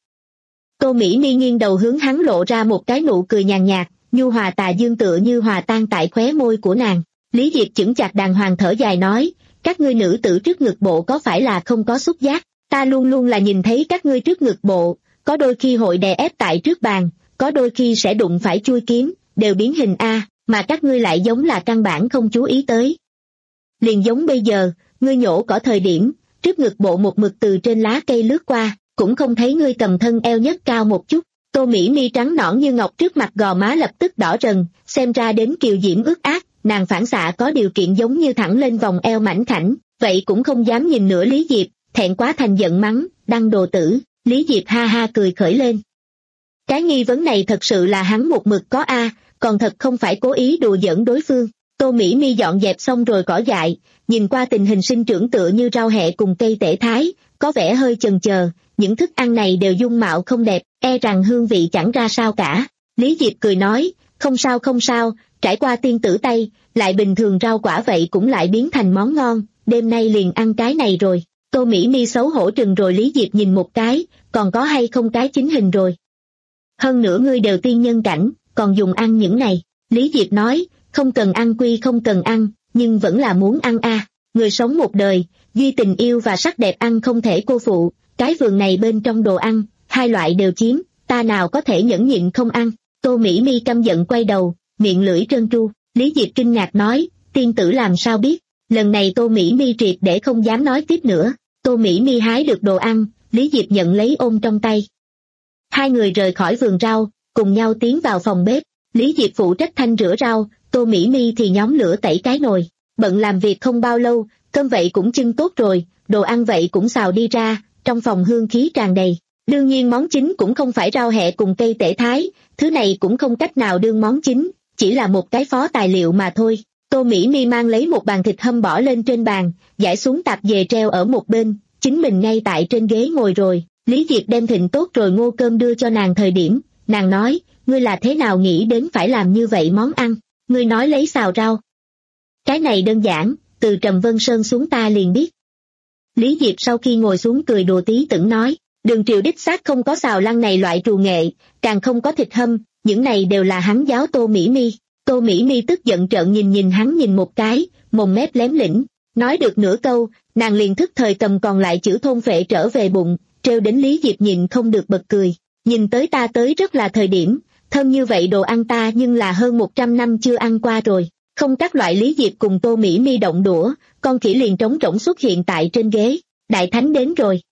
Tô Mỹ Mi nghiêng đầu hướng hắn lộ ra một cái nụ cười nhàn nhạt, nhu hòa tà dương tựa như hòa tan tại khóe môi của nàng. Lý Diệp chững chạc đàng hoàng thở dài nói, các ngươi nữ tử trước ngực bộ có phải là không có xúc giác, ta luôn luôn là nhìn thấy các ngươi trước ngực bộ, có đôi khi hội đè ép tại trước bàn, có đôi khi sẽ đụng phải chui kiếm, đều biến hình A, mà các ngươi lại giống là căn bản không chú ý tới. Liền giống bây giờ, ngươi nhổ cỏ thời điểm, trước ngực bộ một mực từ trên lá cây lướt qua, cũng không thấy ngươi cầm thân eo nhất cao một chút. Tô Mỹ Mi trắng nõn như ngọc trước mặt gò má lập tức đỏ rần, xem ra đến kiều diễm ướt át, nàng phản xạ có điều kiện giống như thẳng lên vòng eo mảnh khảnh, vậy cũng không dám nhìn nữa Lý Diệp, thẹn quá thành giận mắng, đăng đồ tử. Lý Diệp ha ha cười khởi lên. Cái nghi vấn này thật sự là hắn một mực có a, còn thật không phải cố ý đùa giỡn đối phương. Tô Mỹ Mi dọn dẹp xong rồi cỏ dại, nhìn qua tình hình sinh trưởng tựa như rau hẹ cùng cây tể thái, có vẻ hơi chần chờ, những thức ăn này đều dung mạo không đẹp, e rằng hương vị chẳng ra sao cả. Lý Diệp cười nói, không sao không sao, trải qua tiên tử tay, lại bình thường rau quả vậy cũng lại biến thành món ngon, đêm nay liền ăn cái này rồi. Tô Mỹ Mi xấu hổ trừng rồi Lý Diệp nhìn một cái, còn có hay không cái chính hình rồi. Hơn nữa ngươi đều tiên nhân cảnh, còn dùng ăn những này. Lý Diệp nói, không cần ăn quy không cần ăn, nhưng vẫn là muốn ăn a. Người sống một đời, duy tình yêu và sắc đẹp ăn không thể cô phụ, cái vườn này bên trong đồ ăn, hai loại đều chiếm, ta nào có thể nhẫn nhịn không ăn. Tô Mỹ Mi căm giận quay đầu, miệng lưỡi trơn tru. Lý Diệp kinh ngạc nói, tiên tử làm sao biết. Lần này Tô Mỹ Mi triệt để không dám nói tiếp nữa. Tô Mỹ Mi hái được đồ ăn, Lý Diệp nhận lấy ôm trong tay. Hai người rời khỏi vườn rau, cùng nhau tiến vào phòng bếp. Lý Diệp phụ trách thanh rửa rau, Tô Mỹ Mi thì nhóm lửa tẩy cái nồi. Bận làm việc không bao lâu, cơm vậy cũng chưng tốt rồi, đồ ăn vậy cũng xào đi ra, trong phòng hương khí tràn đầy. Đương nhiên món chính cũng không phải rau hẹ cùng cây tể thái, thứ này cũng không cách nào đương món chính, chỉ là một cái phó tài liệu mà thôi. Tô Mỹ Mi mang lấy một bàn thịt hâm bỏ lên trên bàn, giải xuống tạp dề treo ở một bên, chính mình ngay tại trên ghế ngồi rồi. Lý Diệp đem thịnh tốt rồi ngô cơm đưa cho nàng thời điểm, nàng nói, ngươi là thế nào nghĩ đến phải làm như vậy món ăn, ngươi nói lấy xào rau. Cái này đơn giản, từ Trầm Vân Sơn xuống ta liền biết. Lý Diệp sau khi ngồi xuống cười đùa tí tửng nói, Đường Triều đích xác không có xào lăng này loại trù nghệ, càng không có thịt hâm, những này đều là hắn giáo Tô Mỹ Mi. Tô Mỹ Mi tức giận trợn nhìn nhìn hắn nhìn một cái, mồm mép lém lĩnh, nói được nửa câu, nàng liền thức thời cầm còn lại chữ thôn phệ trở về bụng, trêu đến Lý Diệp nhịn không được bật cười, nhìn tới ta tới rất là thời điểm, thơm như vậy đồ ăn ta nhưng là hơn một trăm năm chưa ăn qua rồi. Không các loại Lý Diệp cùng Tô Mỹ Mi động đũa, con khỉ liền trống rỗng xuất hiện tại trên ghế, đại thánh đến rồi.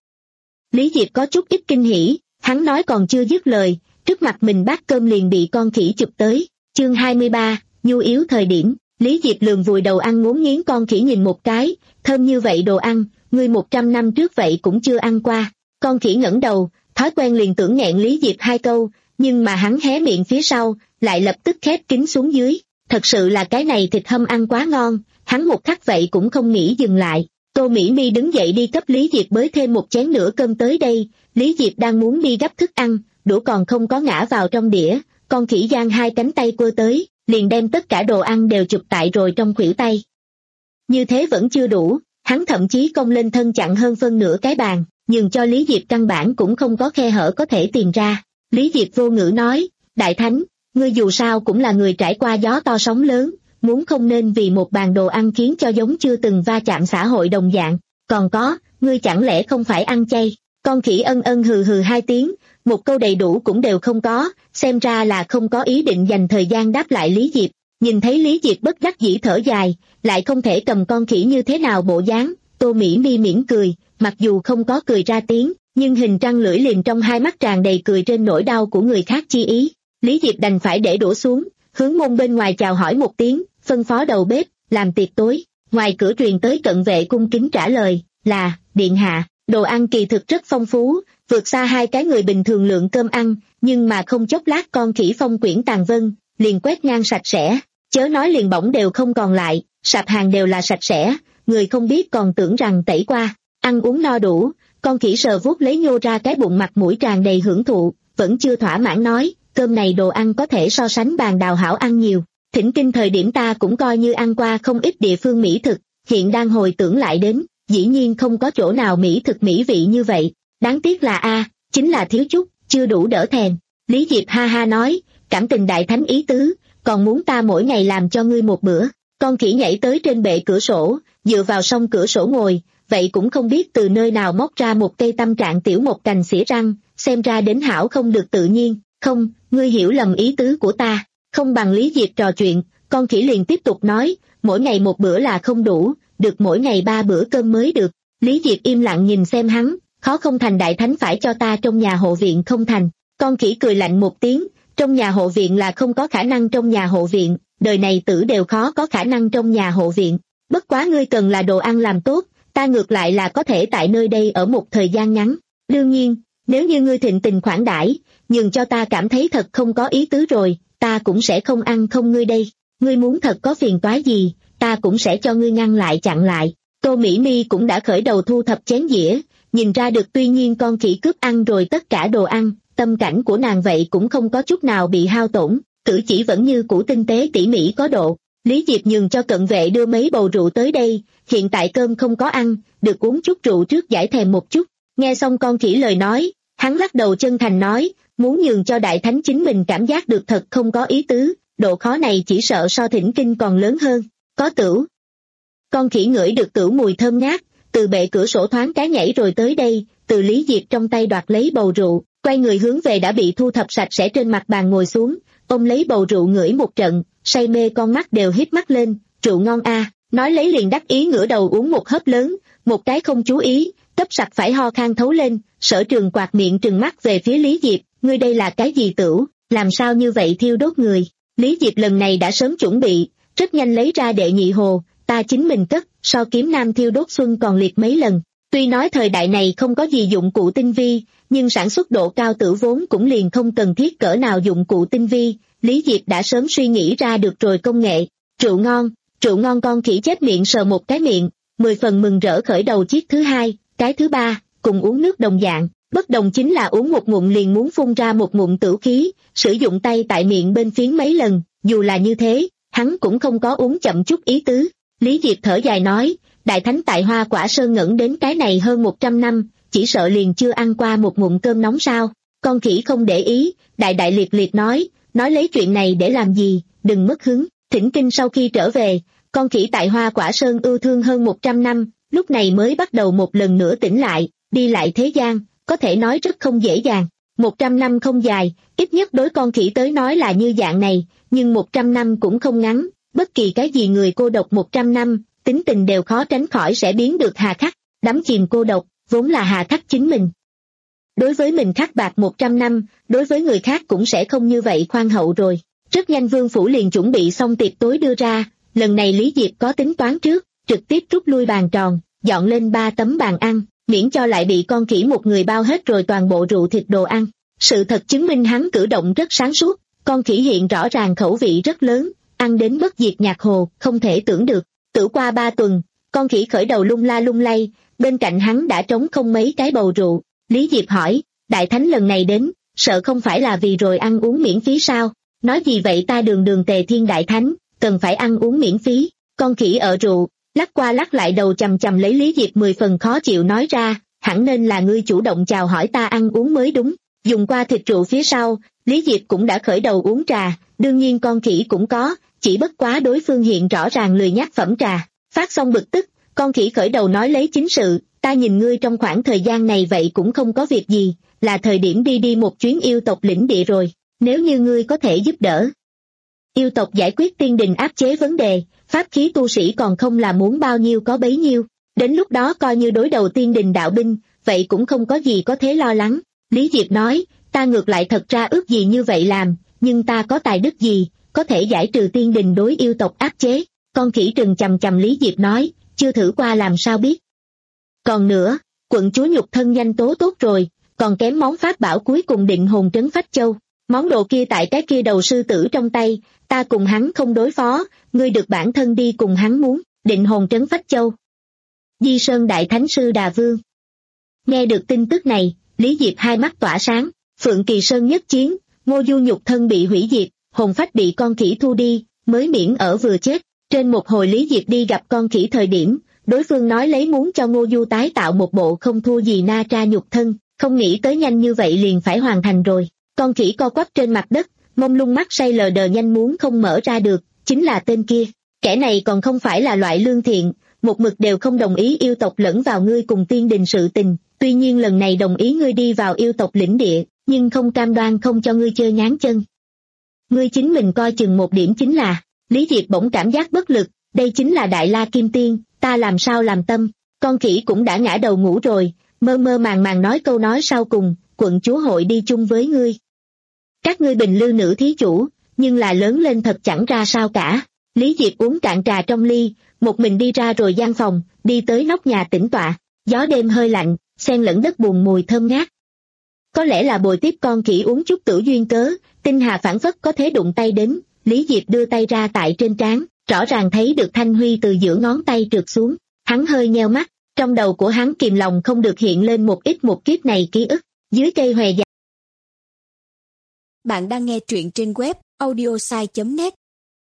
Lý Diệp có chút ít kinh hỉ, hắn nói còn chưa dứt lời, trước mặt mình bát cơm liền bị con khỉ chụp tới. Chương hai mươi ba, nhu yếu thời điểm. Lý Diệp lườm vùi đầu ăn ngốn nghiến con khỉ nhìn một cái, thơm như vậy đồ ăn, ngươi một trăm năm trước vậy cũng chưa ăn qua. Con khỉ ngẩng đầu, thói quen liền tưởng nghẹn Lý Diệp hai câu, nhưng mà hắn hé miệng phía sau, lại lập tức khép kín xuống dưới. Thật sự là cái này thịt hâm ăn quá ngon, hắn một khắc vậy cũng không nghĩ dừng lại. Tô Mỹ Mi đứng dậy đi cấp Lý Diệp bới thêm một chén nữa cơm tới đây, Lý Diệp đang muốn đi gấp thức ăn, đũa còn không có ngã vào trong đĩa, con khỉ giang hai cánh tay quơ tới, liền đem tất cả đồ ăn đều chụp tại rồi trong khuỷu tay. Như thế vẫn chưa đủ, hắn thậm chí cong lên thân chặn hơn phân nửa cái bàn, nhường cho Lý Diệp căn bản cũng không có khe hở có thể tìm ra. Lý Diệp vô ngữ nói, đại thánh, ngươi dù sao cũng là người trải qua gió to sóng lớn, muốn không nên vì một bàn đồ ăn khiến cho giống chưa từng va chạm xã hội đồng dạng. Còn có, ngươi chẳng lẽ không phải ăn chay? Con khỉ ân ân hừ hừ hai tiếng, một câu đầy đủ cũng đều không có, xem ra là không có ý định dành thời gian đáp lại Lý Diệp. Nhìn thấy Lý Diệp bất đắc dĩ thở dài, lại không thể cầm con khỉ như thế nào bộ dáng, Tô Mỹ Mi mỉm cười, mặc dù không có cười ra tiếng, nhưng hình trăng lưỡi liềm trong hai mắt tràn đầy cười trên nỗi đau của người khác chi ý. Lý Diệp đành phải để đũa xuống, hướng môn bên ngoài chào hỏi một tiếng, phân phó đầu bếp, làm tiệc tối. Ngoài cửa truyền tới cận vệ cung kính trả lời, là, điện hạ, đồ ăn kỳ thực rất phong phú, vượt xa hai cái người bình thường lượng cơm ăn, nhưng mà không chốc lát con khỉ phong quyển tàn vân, liền quét ngang sạch sẽ, chớ nói liền bỏng đều không còn lại, sạp hàng đều là sạch sẽ, người không biết còn tưởng rằng tẩy qua. Ăn uống no đủ, con khỉ sờ vuốt lấy nhô ra cái bụng mặt mũi tràn đầy hưởng thụ, vẫn chưa thỏa mãn nói, cơm này đồ ăn có thể so sánh bàn đào hảo ăn nhiều. Thỉnh kinh thời điểm ta cũng coi như ăn qua không ít địa phương mỹ thực, hiện đang hồi tưởng lại đến, dĩ nhiên không có chỗ nào mỹ thực mỹ vị như vậy. Đáng tiếc là a, chính là thiếu chút, chưa đủ đỡ thèm. Lý Diệp ha ha nói, cảm tình đại thánh ý tứ, còn muốn ta mỗi ngày làm cho ngươi một bữa. Con khỉ nhảy tới trên bệ cửa sổ, dựa vào song cửa sổ ngồi, vậy cũng không biết từ nơi nào móc ra một cây tâm trạng tiểu một cành xỉa răng, xem ra đến hảo không được tự nhiên. Không, ngươi hiểu lầm ý tứ của ta. Không bằng Lý Diệp trò chuyện, con khỉ liền tiếp tục nói, mỗi ngày một bữa là không đủ, được mỗi ngày ba bữa cơm mới được. Lý Diệp im lặng nhìn xem hắn, khó không thành đại thánh phải cho ta trong nhà hộ viện không thành. Con khỉ cười lạnh một tiếng, trong nhà hộ viện là không có khả năng trong nhà hộ viện, đời này tử đều khó có khả năng trong nhà hộ viện. Bất quá ngươi cần là đồ ăn làm tốt, ta ngược lại là có thể tại nơi đây ở một thời gian ngắn. Đương nhiên, nếu như ngươi thịnh tình khoản đãi, nhưng cho ta cảm thấy thật không có ý tứ rồi, ta cũng sẽ không ăn không ngươi đây. Ngươi muốn thật có phiền toái gì, ta cũng sẽ cho ngươi ngăn lại chặn lại. Tô Mỹ Mi cũng đã khởi đầu thu thập chén dĩa, nhìn ra được tuy nhiên con khỉ cướp ăn rồi tất cả đồ ăn, tâm cảnh của nàng vậy cũng không có chút nào bị hao tổn, cử chỉ vẫn như cũ tinh tế tỉ mỉ có độ. Lý Diệp nhường cho cận vệ đưa mấy bầu rượu tới đây, hiện tại cơm không có ăn, được uống chút rượu trước giải thèm một chút. Nghe xong con khỉ lời nói, hắn lắc đầu chân thành nói, muốn nhường cho đại thánh chính mình cảm giác được thật không có ý tứ, độ khó này chỉ sợ so thỉnh kinh còn lớn hơn. Có tửu. Con khỉ ngửi được tửu mùi thơm ngát, từ bệ cửa sổ thoáng cái nhảy rồi tới đây, từ Lý Diệp trong tay đoạt lấy bầu rượu, quay người hướng về đã bị thu thập sạch sẽ trên mặt bàn ngồi xuống, ôm lấy bầu rượu ngửi một trận, say mê con mắt đều híp mắt lên, rượu ngon a, nói lấy liền đắc ý ngửa đầu uống một hớp lớn, một cái không chú ý, cấp sặc phải ho khan thấu lên. Sở Trường quạt miệng trừng mắt về phía Lý Diệp, ngươi đây là cái gì tửu, làm sao như vậy thiêu đốt người. Lý Diệp lần này đã sớm chuẩn bị, rất nhanh lấy ra đệ nhị hồ, ta chính mình cất, so kiếm nam thiêu đốt xuân còn liệt mấy lần. Tuy nói thời đại này không có gì dụng cụ tinh vi, nhưng sản xuất độ cao tử vốn cũng liền không cần thiết cỡ nào dụng cụ tinh vi, Lý Diệp đã sớm suy nghĩ ra được rồi công nghệ. Rượu ngon, rượu ngon con khỉ chép miệng sờ một cái miệng, mười phần mừng rỡ khởi đầu chiếc thứ hai, cái thứ ba, cùng uống nước đồng dạng, bất đồng chính là uống một ngụm liền muốn phun ra một ngụm tửu khí, sử dụng tay tại miệng bên phiến mấy lần, dù là như thế, hắn cũng không có uống chậm chút ý tứ. Lý Diệp thở dài nói, đại thánh tại Hoa Quả Sơn ngẩn đến cái này hơn một trăm năm, chỉ sợ liền chưa ăn qua một ngụm cơm nóng sao. Con khỉ không để ý, đại đại liệt liệt nói, nói lấy chuyện này để làm gì, đừng mất hứng. Thỉnh kinh sau khi trở về, con khỉ tại Hoa Quả Sơn ưu thương hơn một trăm năm, lúc này mới bắt đầu một lần nữa tỉnh lại, đi lại thế gian, có thể nói rất không dễ dàng. Một trăm năm không dài, ít nhất đối con khỉ tới nói là như dạng này, nhưng một trăm năm cũng không ngắn, bất kỳ cái gì người cô độc một trăm năm, tính tình đều khó tránh khỏi sẽ biến được hà khắc, đắm chìm cô độc, vốn là hà khắc chính mình. Đối với mình khắc bạc một trăm năm, đối với người khác cũng sẽ không như vậy khoan hậu rồi. Rất nhanh Vương Phủ liền chuẩn bị xong tiệc tối đưa ra, lần này Lý Diệp có tính toán trước, trực tiếp rút lui bàn tròn, dọn lên ba tấm bàn ăn, miễn cho lại bị con khỉ một người bao hết rồi toàn bộ rượu thịt đồ ăn. Sự thật chứng minh hắn cử động rất sáng suốt, con khỉ hiện rõ ràng khẩu vị rất lớn, ăn đến bất diệt nhạc hồ, không thể tưởng được. Tử qua ba tuần, con khỉ khởi đầu lung la lung lay, bên cạnh hắn đã trống không mấy cái bầu rượu. Lý Diệp hỏi, đại thánh lần này đến, sợ không phải là vì rồi ăn uống miễn phí sao? Nói gì vậy ta đường đường Tề Thiên đại thánh, cần phải ăn uống miễn phí? Con khỉ ở rượu, lắc qua lắc lại đầu chầm chầm lấy Lý Diệp mười phần khó chịu nói ra, hẳn nên là ngươi chủ động chào hỏi ta ăn uống mới đúng. Dùng qua thịt rượu phía sau, Lý Diệp cũng đã khởi đầu uống trà, đương nhiên con khỉ cũng có, chỉ bất quá đối phương hiện rõ ràng lười nhác phẩm trà. Phát xong bực tức, con khỉ khởi đầu nói lấy chính sự, ta nhìn ngươi trong khoảng thời gian này vậy cũng không có việc gì, là thời điểm đi đi một chuyến yêu tộc lĩnh địa rồi, nếu như ngươi có thể giúp đỡ yêu tộc giải quyết tiên đình áp chế vấn đề, pháp khí tu sĩ còn không là muốn bao nhiêu có bấy nhiêu, đến lúc đó coi như đối đầu tiên đình đạo binh, vậy cũng không có gì có thế lo lắng. Lý Diệp nói, ta ngược lại thật ra ước gì như vậy làm, nhưng ta có tài đức gì, có thể giải trừ tiên đình đối yêu tộc áp chế. Con khỉ trừng chầm chầm Lý Diệp nói, chưa thử qua làm sao biết. Còn nữa, quận chúa nhục thân nhanh tố tốt rồi, còn kém món pháp bảo cuối cùng Định Hồn Trấn Phách Châu. Món đồ kia tại cái kia đầu sư tử trong tay, ta cùng hắn không đối phó, ngươi được bản thân đi cùng hắn muốn. Định Hồn Trấn Phách Châu. Di Sơn Đại Thánh Sư Đà Vương. Nghe được tin tức này, Lý Diệp hai mắt tỏa sáng, Phượng Kỳ Sơn nhất chiến, Ngô Du nhục thân bị hủy diệt, hồn phách bị con khỉ thu đi, mới miễn ở vừa chết. Trên một hồi Lý Diệp đi gặp con khỉ thời điểm, đối phương nói lấy muốn cho Ngô Du tái tạo một bộ không thua gì Na Tra nhục thân, không nghĩ tới nhanh như vậy liền phải hoàn thành rồi. Con khỉ co quắp trên mặt đất, mông lung mắt say lờ đờ nhanh muốn không mở ra được, chính là tên kia. Kẻ này còn không phải là loại lương thiện, một mực đều không đồng ý yêu tộc lẫn vào ngươi cùng tiên đình sự tình, tuy nhiên lần này đồng ý ngươi đi vào yêu tộc lĩnh địa, nhưng không cam đoan không cho ngươi chơi nhán chân. Ngươi chính mình coi chừng một điểm chính là, Lý Diệp bỗng cảm giác bất lực, đây chính là Đại La Kim Tiên, ta làm sao làm tâm, con khỉ cũng đã ngã đầu ngủ rồi, mơ mơ màng màng nói câu nói sau cùng, quận chúa hội đi chung với ngươi. Các ngươi bình lưu nữ thí chủ, nhưng là lớn lên thật chẳng ra sao cả. Lý Diệp uống cạn trà trong ly, một mình đi ra rồi gian phòng, đi tới nóc nhà tĩnh tọa, gió đêm hơi lạnh, xen lẫn đất bùn mùi thơm ngát. Có lẽ là bồi tiếp con khỉ uống chút tử duyên cớ, tinh hà phản phất có thể đụng tay đến, Lý Diệp đưa tay ra tại trên trán, rõ ràng thấy được thanh huy từ giữa ngón tay trượt xuống, hắn hơi nheo mắt, trong đầu của hắn kìm lòng không được hiện lên một ít một kiếp này ký ức, dưới cây hòe già. Bạn đang nghe truyện trên web audiosai chấm net.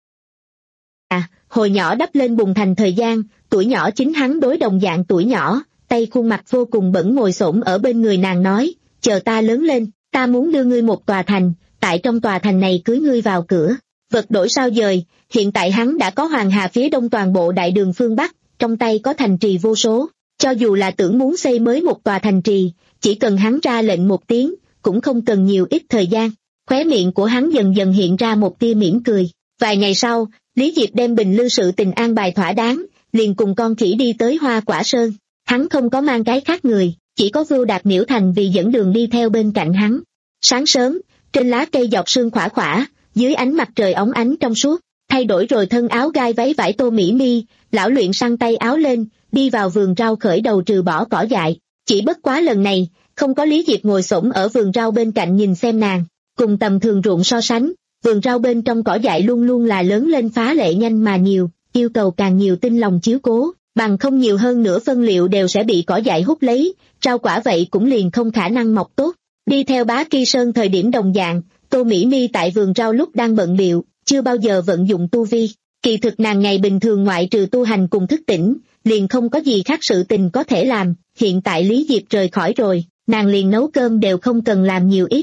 À, hồi nhỏ đắp lên bùn thành thời gian, tuổi nhỏ chính hắn đối đồng dạng tuổi nhỏ, tay khuôn mặt vô cùng bẩn ngồi xổm ở bên người nàng nói, chờ ta lớn lên, ta muốn đưa ngươi một tòa thành, tại trong tòa thành này cưới ngươi vào cửa. Vật đổi sao dời, hiện tại hắn đã có Hoàng Hà phía đông toàn bộ đại đường phương Bắc, trong tay có thành trì vô số, cho dù là tưởng muốn xây mới một tòa thành trì, chỉ cần hắn ra lệnh một tiếng, cũng không cần nhiều ít thời gian. Khóe miệng của hắn dần dần hiện ra một tia mỉm cười. Vài ngày sau, Lý Diệp đem bình lưu sự tình an bài thỏa đáng, liền cùng con khỉ đi tới Hoa Quả Sơn. Hắn không có mang cái khác người, chỉ có Vưu Đạt Miễu Thành vì dẫn đường đi theo bên cạnh hắn. Sáng sớm, trên lá cây dọc sương khỏa khỏa, dưới ánh mặt trời óng ánh trong suốt, thay đổi rồi thân áo gai váy vải Tô Mỹ Mi, lão luyện săn tay áo lên, đi vào vườn rau khởi đầu trừ bỏ cỏ dại. Chỉ bất quá lần này, không có Lý Diệp ngồi xổm ở vườn rau bên cạnh nhìn xem nàng. Cùng tầm thường ruộng so sánh, vườn rau bên trong cỏ dại luôn luôn là lớn lên phá lệ nhanh mà nhiều, yêu cầu càng nhiều tinh lòng chiếu cố, bằng không nhiều hơn nửa phân liệu đều sẽ bị cỏ dại hút lấy, rau quả vậy cũng liền không khả năng mọc tốt. Đi theo Bá Kỳ Sơn thời điểm đồng dạng, Tô Mỹ Mi tại vườn rau lúc đang bận bịu, chưa bao giờ vận dụng tu vi, kỳ thực nàng ngày bình thường ngoại trừ tu hành cùng thức tỉnh, liền không có gì khác sự tình có thể làm, hiện tại Lý Diệp rời khỏi rồi, nàng liền nấu cơm đều không cần làm nhiều ít.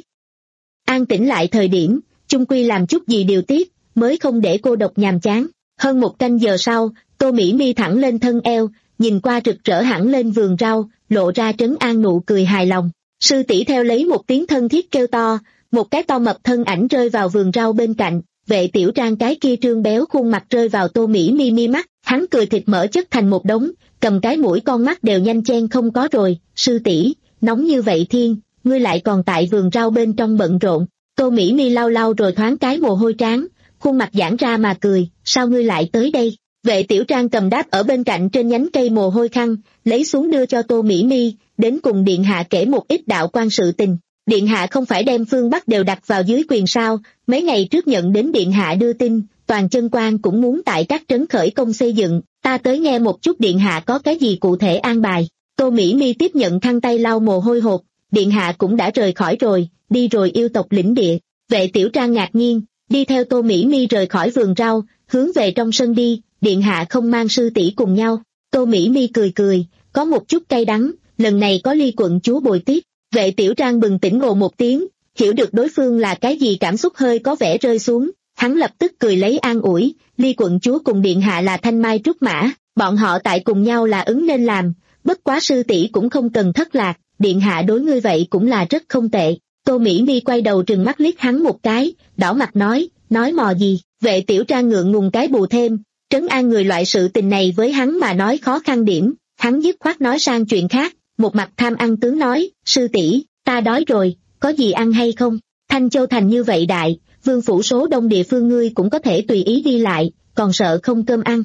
An tĩnh lại thời điểm, chung quy làm chút gì điều tiết, mới không để cô độc nhàm chán. Hơn một canh giờ sau, Tô Mỹ Mi thẳng lên thân eo, nhìn qua rực rỡ hẳn lên vườn rau, lộ ra trấn an nụ cười hài lòng. Sư tỷ theo lấy một tiếng thân thiết kêu to, một cái to mập thân ảnh rơi vào vườn rau bên cạnh, Vệ Tiểu Trang cái kia trương béo khuôn mặt rơi vào Tô Mỹ Mi mi mắt, hắn cười thịt mỡ chất thành một đống, cầm cái mũi con mắt đều nhanh chen không có rồi. Sư tỷ, nóng như vậy thiên, ngươi lại còn tại vườn rau bên trong bận rộn. Tô Mỹ Mi lau lau rồi thoáng cái mồ hôi trán, khuôn mặt giãn ra mà cười, sao ngươi lại tới đây? Vệ Tiểu Trang cầm đáp ở bên cạnh trên nhánh cây mồ hôi khăn, lấy xuống đưa cho Tô Mỹ Mi, đến cùng điện hạ kể một ít đạo quan sự tình. Điện hạ không phải đem phương Bắc đều đặt vào dưới quyền sao? Mấy ngày trước nhận đến điện hạ đưa tin, toàn chân quan cũng muốn tại các trấn khởi công xây dựng, ta tới nghe một chút điện hạ có cái gì cụ thể an bài. Tô Mỹ Mi tiếp nhận khăn tay lau mồ hôi hột, điện hạ cũng đã rời khỏi rồi, đi rồi yêu tộc lĩnh địa. Vệ Tiểu Trang ngạc nhiên, đi theo Tô Mỹ Mi rời khỏi vườn rau, hướng về trong sân đi, điện hạ không mang sư tỷ cùng nhau. Tô Mỹ Mi cười cười, có một chút cay đắng, lần này có Ly quận chúa bồi tiếp. Vệ Tiểu Trang bừng tỉnh ồ một tiếng, hiểu được đối phương là cái gì cảm xúc hơi có vẻ rơi xuống, hắn lập tức cười lấy an ủi, Ly quận chúa cùng điện hạ là thanh mai trúc mã, bọn họ tại cùng nhau là ứng nên làm, bất quá sư tỷ cũng không cần thất lạc, điện hạ đối ngươi vậy cũng là rất không tệ. Tô Mỹ Mi quay đầu trừng mắt liếc hắn một cái, đỏ mặt nói, nói mò gì? Vệ Tiểu Trang ngượng ngùng cái bù thêm, trấn an người loại sự tình này với hắn mà nói khó khăn điểm, hắn dứt khoát nói sang chuyện khác, một mặt tham ăn tướng nói, sư tỷ, ta đói rồi, có gì ăn hay không? Thanh Châu thành như vậy đại, vương phủ số đông địa phương ngươi cũng có thể tùy ý đi lại, còn sợ không cơm ăn.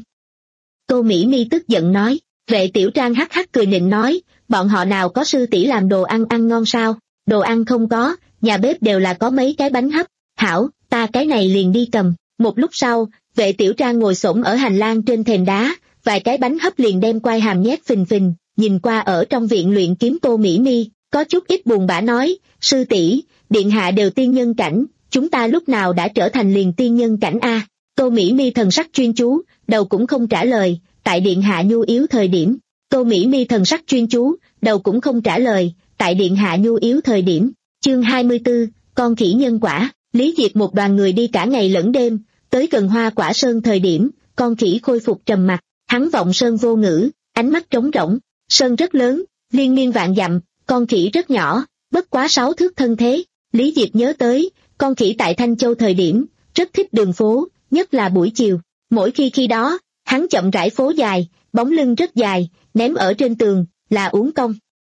Tô Mỹ Mi tức giận nói, Vệ Tiểu Trang hắc hắc cười nịnh nói, bọn họ nào có sư tỷ làm đồ ăn ăn ngon sao? Đồ ăn không có, nhà bếp đều là có mấy cái bánh hấp, hảo, ta cái này liền đi cầm. Một lúc sau, Vệ Tiểu Trang ngồi xổm ở hành lang trên thềm đá, vài cái bánh hấp liền đem quai hàm nhét phình phình, nhìn qua ở trong viện luyện kiếm Tô Mỹ Mi, có chút ít buồn bã nói, sư tỷ, điện hạ đều tiên nhân cảnh, chúng ta lúc nào đã trở thành liền tiên nhân cảnh a? Tô Mỹ Mi thần sắc chuyên chú, đầu cũng không trả lời, tại điện hạ nhu yếu thời điểm. Tô Mỹ Mi thần sắc chuyên chú, đầu cũng không trả lời, tại điện hạ nhu yếu thời điểm. Chương hai mươi tư, con khỉ nhân quả. Lý Diệp một đoàn người đi cả ngày lẫn đêm, tới gần Hoa Quả Sơn thời điểm, con khỉ khôi phục trầm mặc, hắn vọng sơn vô ngữ, ánh mắt trống rỗng. Sơn rất lớn, liên miên vạn dặm, con khỉ rất nhỏ, bất quá sáu thước thân thế. Lý Diệp nhớ tới, con khỉ tại Thanh Châu thời điểm, rất thích đường phố, nhất là buổi chiều. Mỗi khi khi đó, hắn chậm rãi phố dài, bóng lưng rất dài, ném ở trên tường, là uốn cong.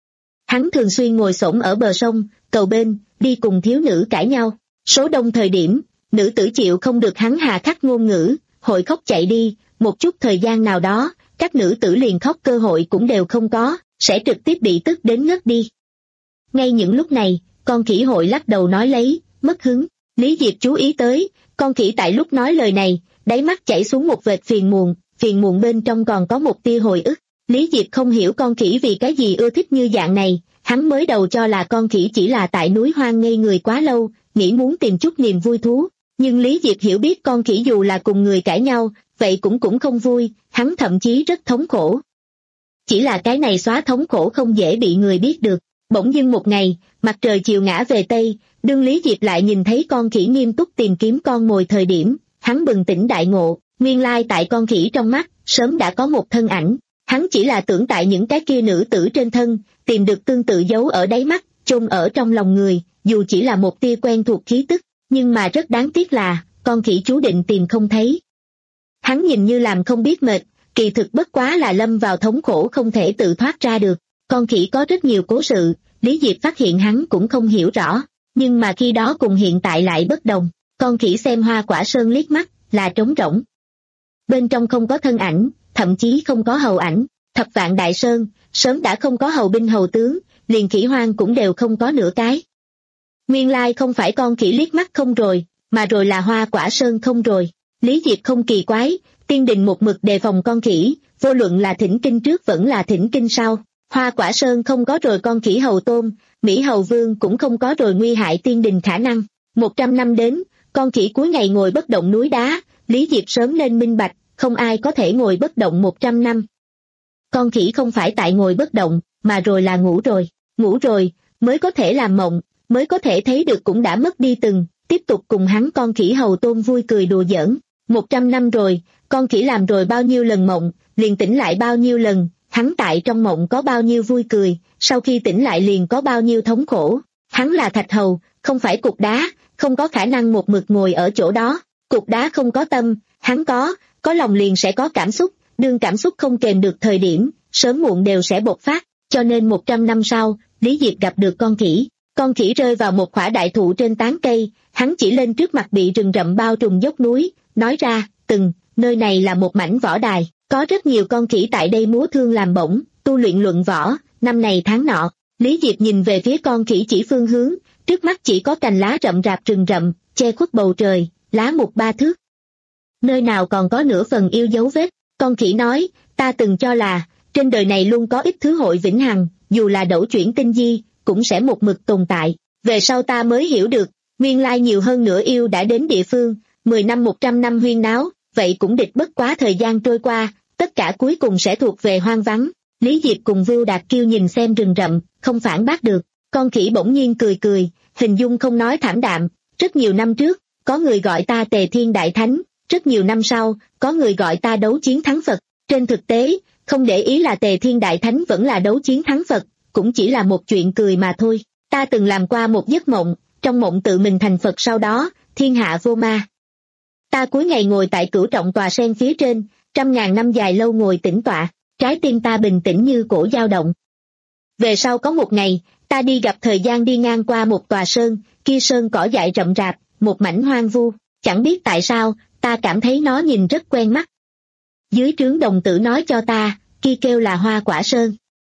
Hắn thường xuyên ngồi xổm ở bờ sông, cầu bên, đi cùng thiếu nữ cãi nhau. Số đông thời điểm, nữ tử chịu không được hắn hà khắc ngôn ngữ, hội khóc chạy đi, một chút thời gian nào đó, các nữ tử liền khóc cơ hội cũng đều không có, sẽ trực tiếp bị tức đến ngất đi. Ngay những lúc này, con khỉ hội lắc đầu nói lấy, mất hứng. Lý Diệp chú ý tới, con khỉ tại lúc nói lời này, đáy mắt chảy xuống một vệt phiền muộn, phiền muộn bên trong còn có một tia hồi ức. Lý Diệp không hiểu con khỉ vì cái gì ưa thích như dạng này, hắn mới đầu cho là con khỉ chỉ là tại núi hoang ngây người quá lâu, nghĩ muốn tìm chút niềm vui thú. Nhưng Lý Diệp hiểu biết con khỉ dù là cùng người cãi nhau, vậy cũng cũng không vui, hắn thậm chí rất thống khổ. Chỉ là cái này xóa thống khổ không dễ bị người biết được. Bỗng dưng một ngày, mặt trời chiều ngã về Tây, đương Lý Diệp lại nhìn thấy con khỉ nghiêm túc tìm kiếm con mồi thời điểm, hắn bừng tỉnh đại ngộ, nguyên lai tại con khỉ trong mắt, sớm đã có một thân ảnh. Hắn chỉ là tưởng tại những cái kia nữ tử trên thân, tìm được tương tự giấu ở đáy mắt, chôn ở trong lòng người, dù chỉ là một tia quen thuộc khí tức, nhưng mà rất đáng tiếc là, con khỉ chú định tìm không thấy. Hắn nhìn như làm không biết mệt, kỳ thực bất quá là lâm vào thống khổ không thể tự thoát ra được. Con khỉ có rất nhiều cố sự, Lý Diệp phát hiện hắn cũng không hiểu rõ, nhưng mà khi đó cùng hiện tại lại bất đồng. Con khỉ xem Hoa Quả Sơn liếc mắt, là trống rỗng. Bên trong không có thân ảnh, thậm chí không có hầu ảnh. Thập Vạn Đại Sơn, sớm đã không có hầu binh hầu tướng, liền khỉ hoang cũng đều không có nửa cái. Nguyên lai không phải con khỉ liếc mắt không rồi, mà rồi là Hoa Quả Sơn không rồi. Lý Diệp không kỳ quái, tiên đình một mực đề phòng con khỉ, vô luận là thỉnh kinh trước vẫn là thỉnh kinh sau. Hoa Quả Sơn không có rồi con khỉ hầu tôn, Mỹ hầu vương cũng không có rồi nguy hại tiên đình khả năng. Một trăm năm đến, con khỉ cuối ngày ngồi bất động núi đá, Lý Diệp sớm nên minh bạch, không ai có thể ngồi bất động một trăm năm. Con khỉ không phải tại ngồi bất động, mà rồi là ngủ rồi. Ngủ rồi, mới có thể làm mộng, mới có thể thấy được cũng đã mất đi từng, tiếp tục cùng hắn con khỉ hầu tôn vui cười đùa giỡn. Một trăm năm rồi, con khỉ làm rồi bao nhiêu lần mộng, liền tỉnh lại bao nhiêu lần, hắn tại trong mộng có bao nhiêu vui cười, sau khi tỉnh lại liền có bao nhiêu thống khổ. Hắn là thạch hầu, không phải cục đá, không có khả năng một mực ngồi ở chỗ đó. Cục đá không có tâm, hắn có, có lòng liền sẽ có cảm xúc, đương cảm xúc không kềm được thời điểm, sớm muộn đều sẽ bộc phát, cho nên một trăm năm sau, Lý Diệp gặp được con khỉ. Con khỉ rơi vào một khỏa đại thụ trên tán cây, hắn chỉ lên trước mặt bị rừng rậm bao trùm dốc núi, nói ra, từng, nơi này là một mảnh võ đài, có rất nhiều con khỉ tại đây múa thương làm bổng, tu luyện luận võ, năm này tháng nọ. Lý Diệp nhìn về phía con khỉ chỉ phương hướng, trước mắt chỉ có cành lá rậm rạp rừng rậm, che khuất bầu trời, lá mục ba thước. Nơi nào còn có nửa phần yêu dấu vết. Con khỉ nói, ta từng cho là, trên đời này luôn có ít thứ hội vĩnh hằng, dù là đẩu chuyển tinh di, cũng sẽ một mực tồn tại. Về sau ta mới hiểu được, nguyên lai nhiều hơn nửa yêu đã đến địa phương, mười năm một trăm năm huyên náo, vậy cũng địch bất quá thời gian trôi qua, tất cả cuối cùng sẽ thuộc về hoang vắng. Lý Diệp cùng Vưu Đạt Kiêu nhìn xem rừng rậm, không phản bác được. Con khỉ bỗng nhiên cười cười, hình dung không nói thảm đạm. Rất nhiều năm trước, có người gọi ta Tề Thiên Đại Thánh, rất nhiều năm sau, có người gọi ta đấu chiến thắng Phật. Trên thực tế, không để ý là Tề Thiên Đại Thánh vẫn là đấu chiến thắng Phật, cũng chỉ là một chuyện cười mà thôi. Ta từng làm qua một giấc mộng, trong mộng tự mình thành Phật, sau đó, thiên hạ vô ma. Ta cuối ngày ngồi tại cửu trọng tòa sen phía trên, trăm ngàn năm dài lâu ngồi tĩnh tọa, trái tim ta bình tĩnh như cổ dao động. Về sau có một ngày, ta đi gặp thời gian đi ngang qua một tòa sơn, kia sơn cỏ dại rậm rạp, một mảnh hoang vu, chẳng biết tại sao, ta cảm thấy nó nhìn rất quen mắt. Dưới trướng đồng tử nói cho ta, kia kêu là Hoa Quả Sơn.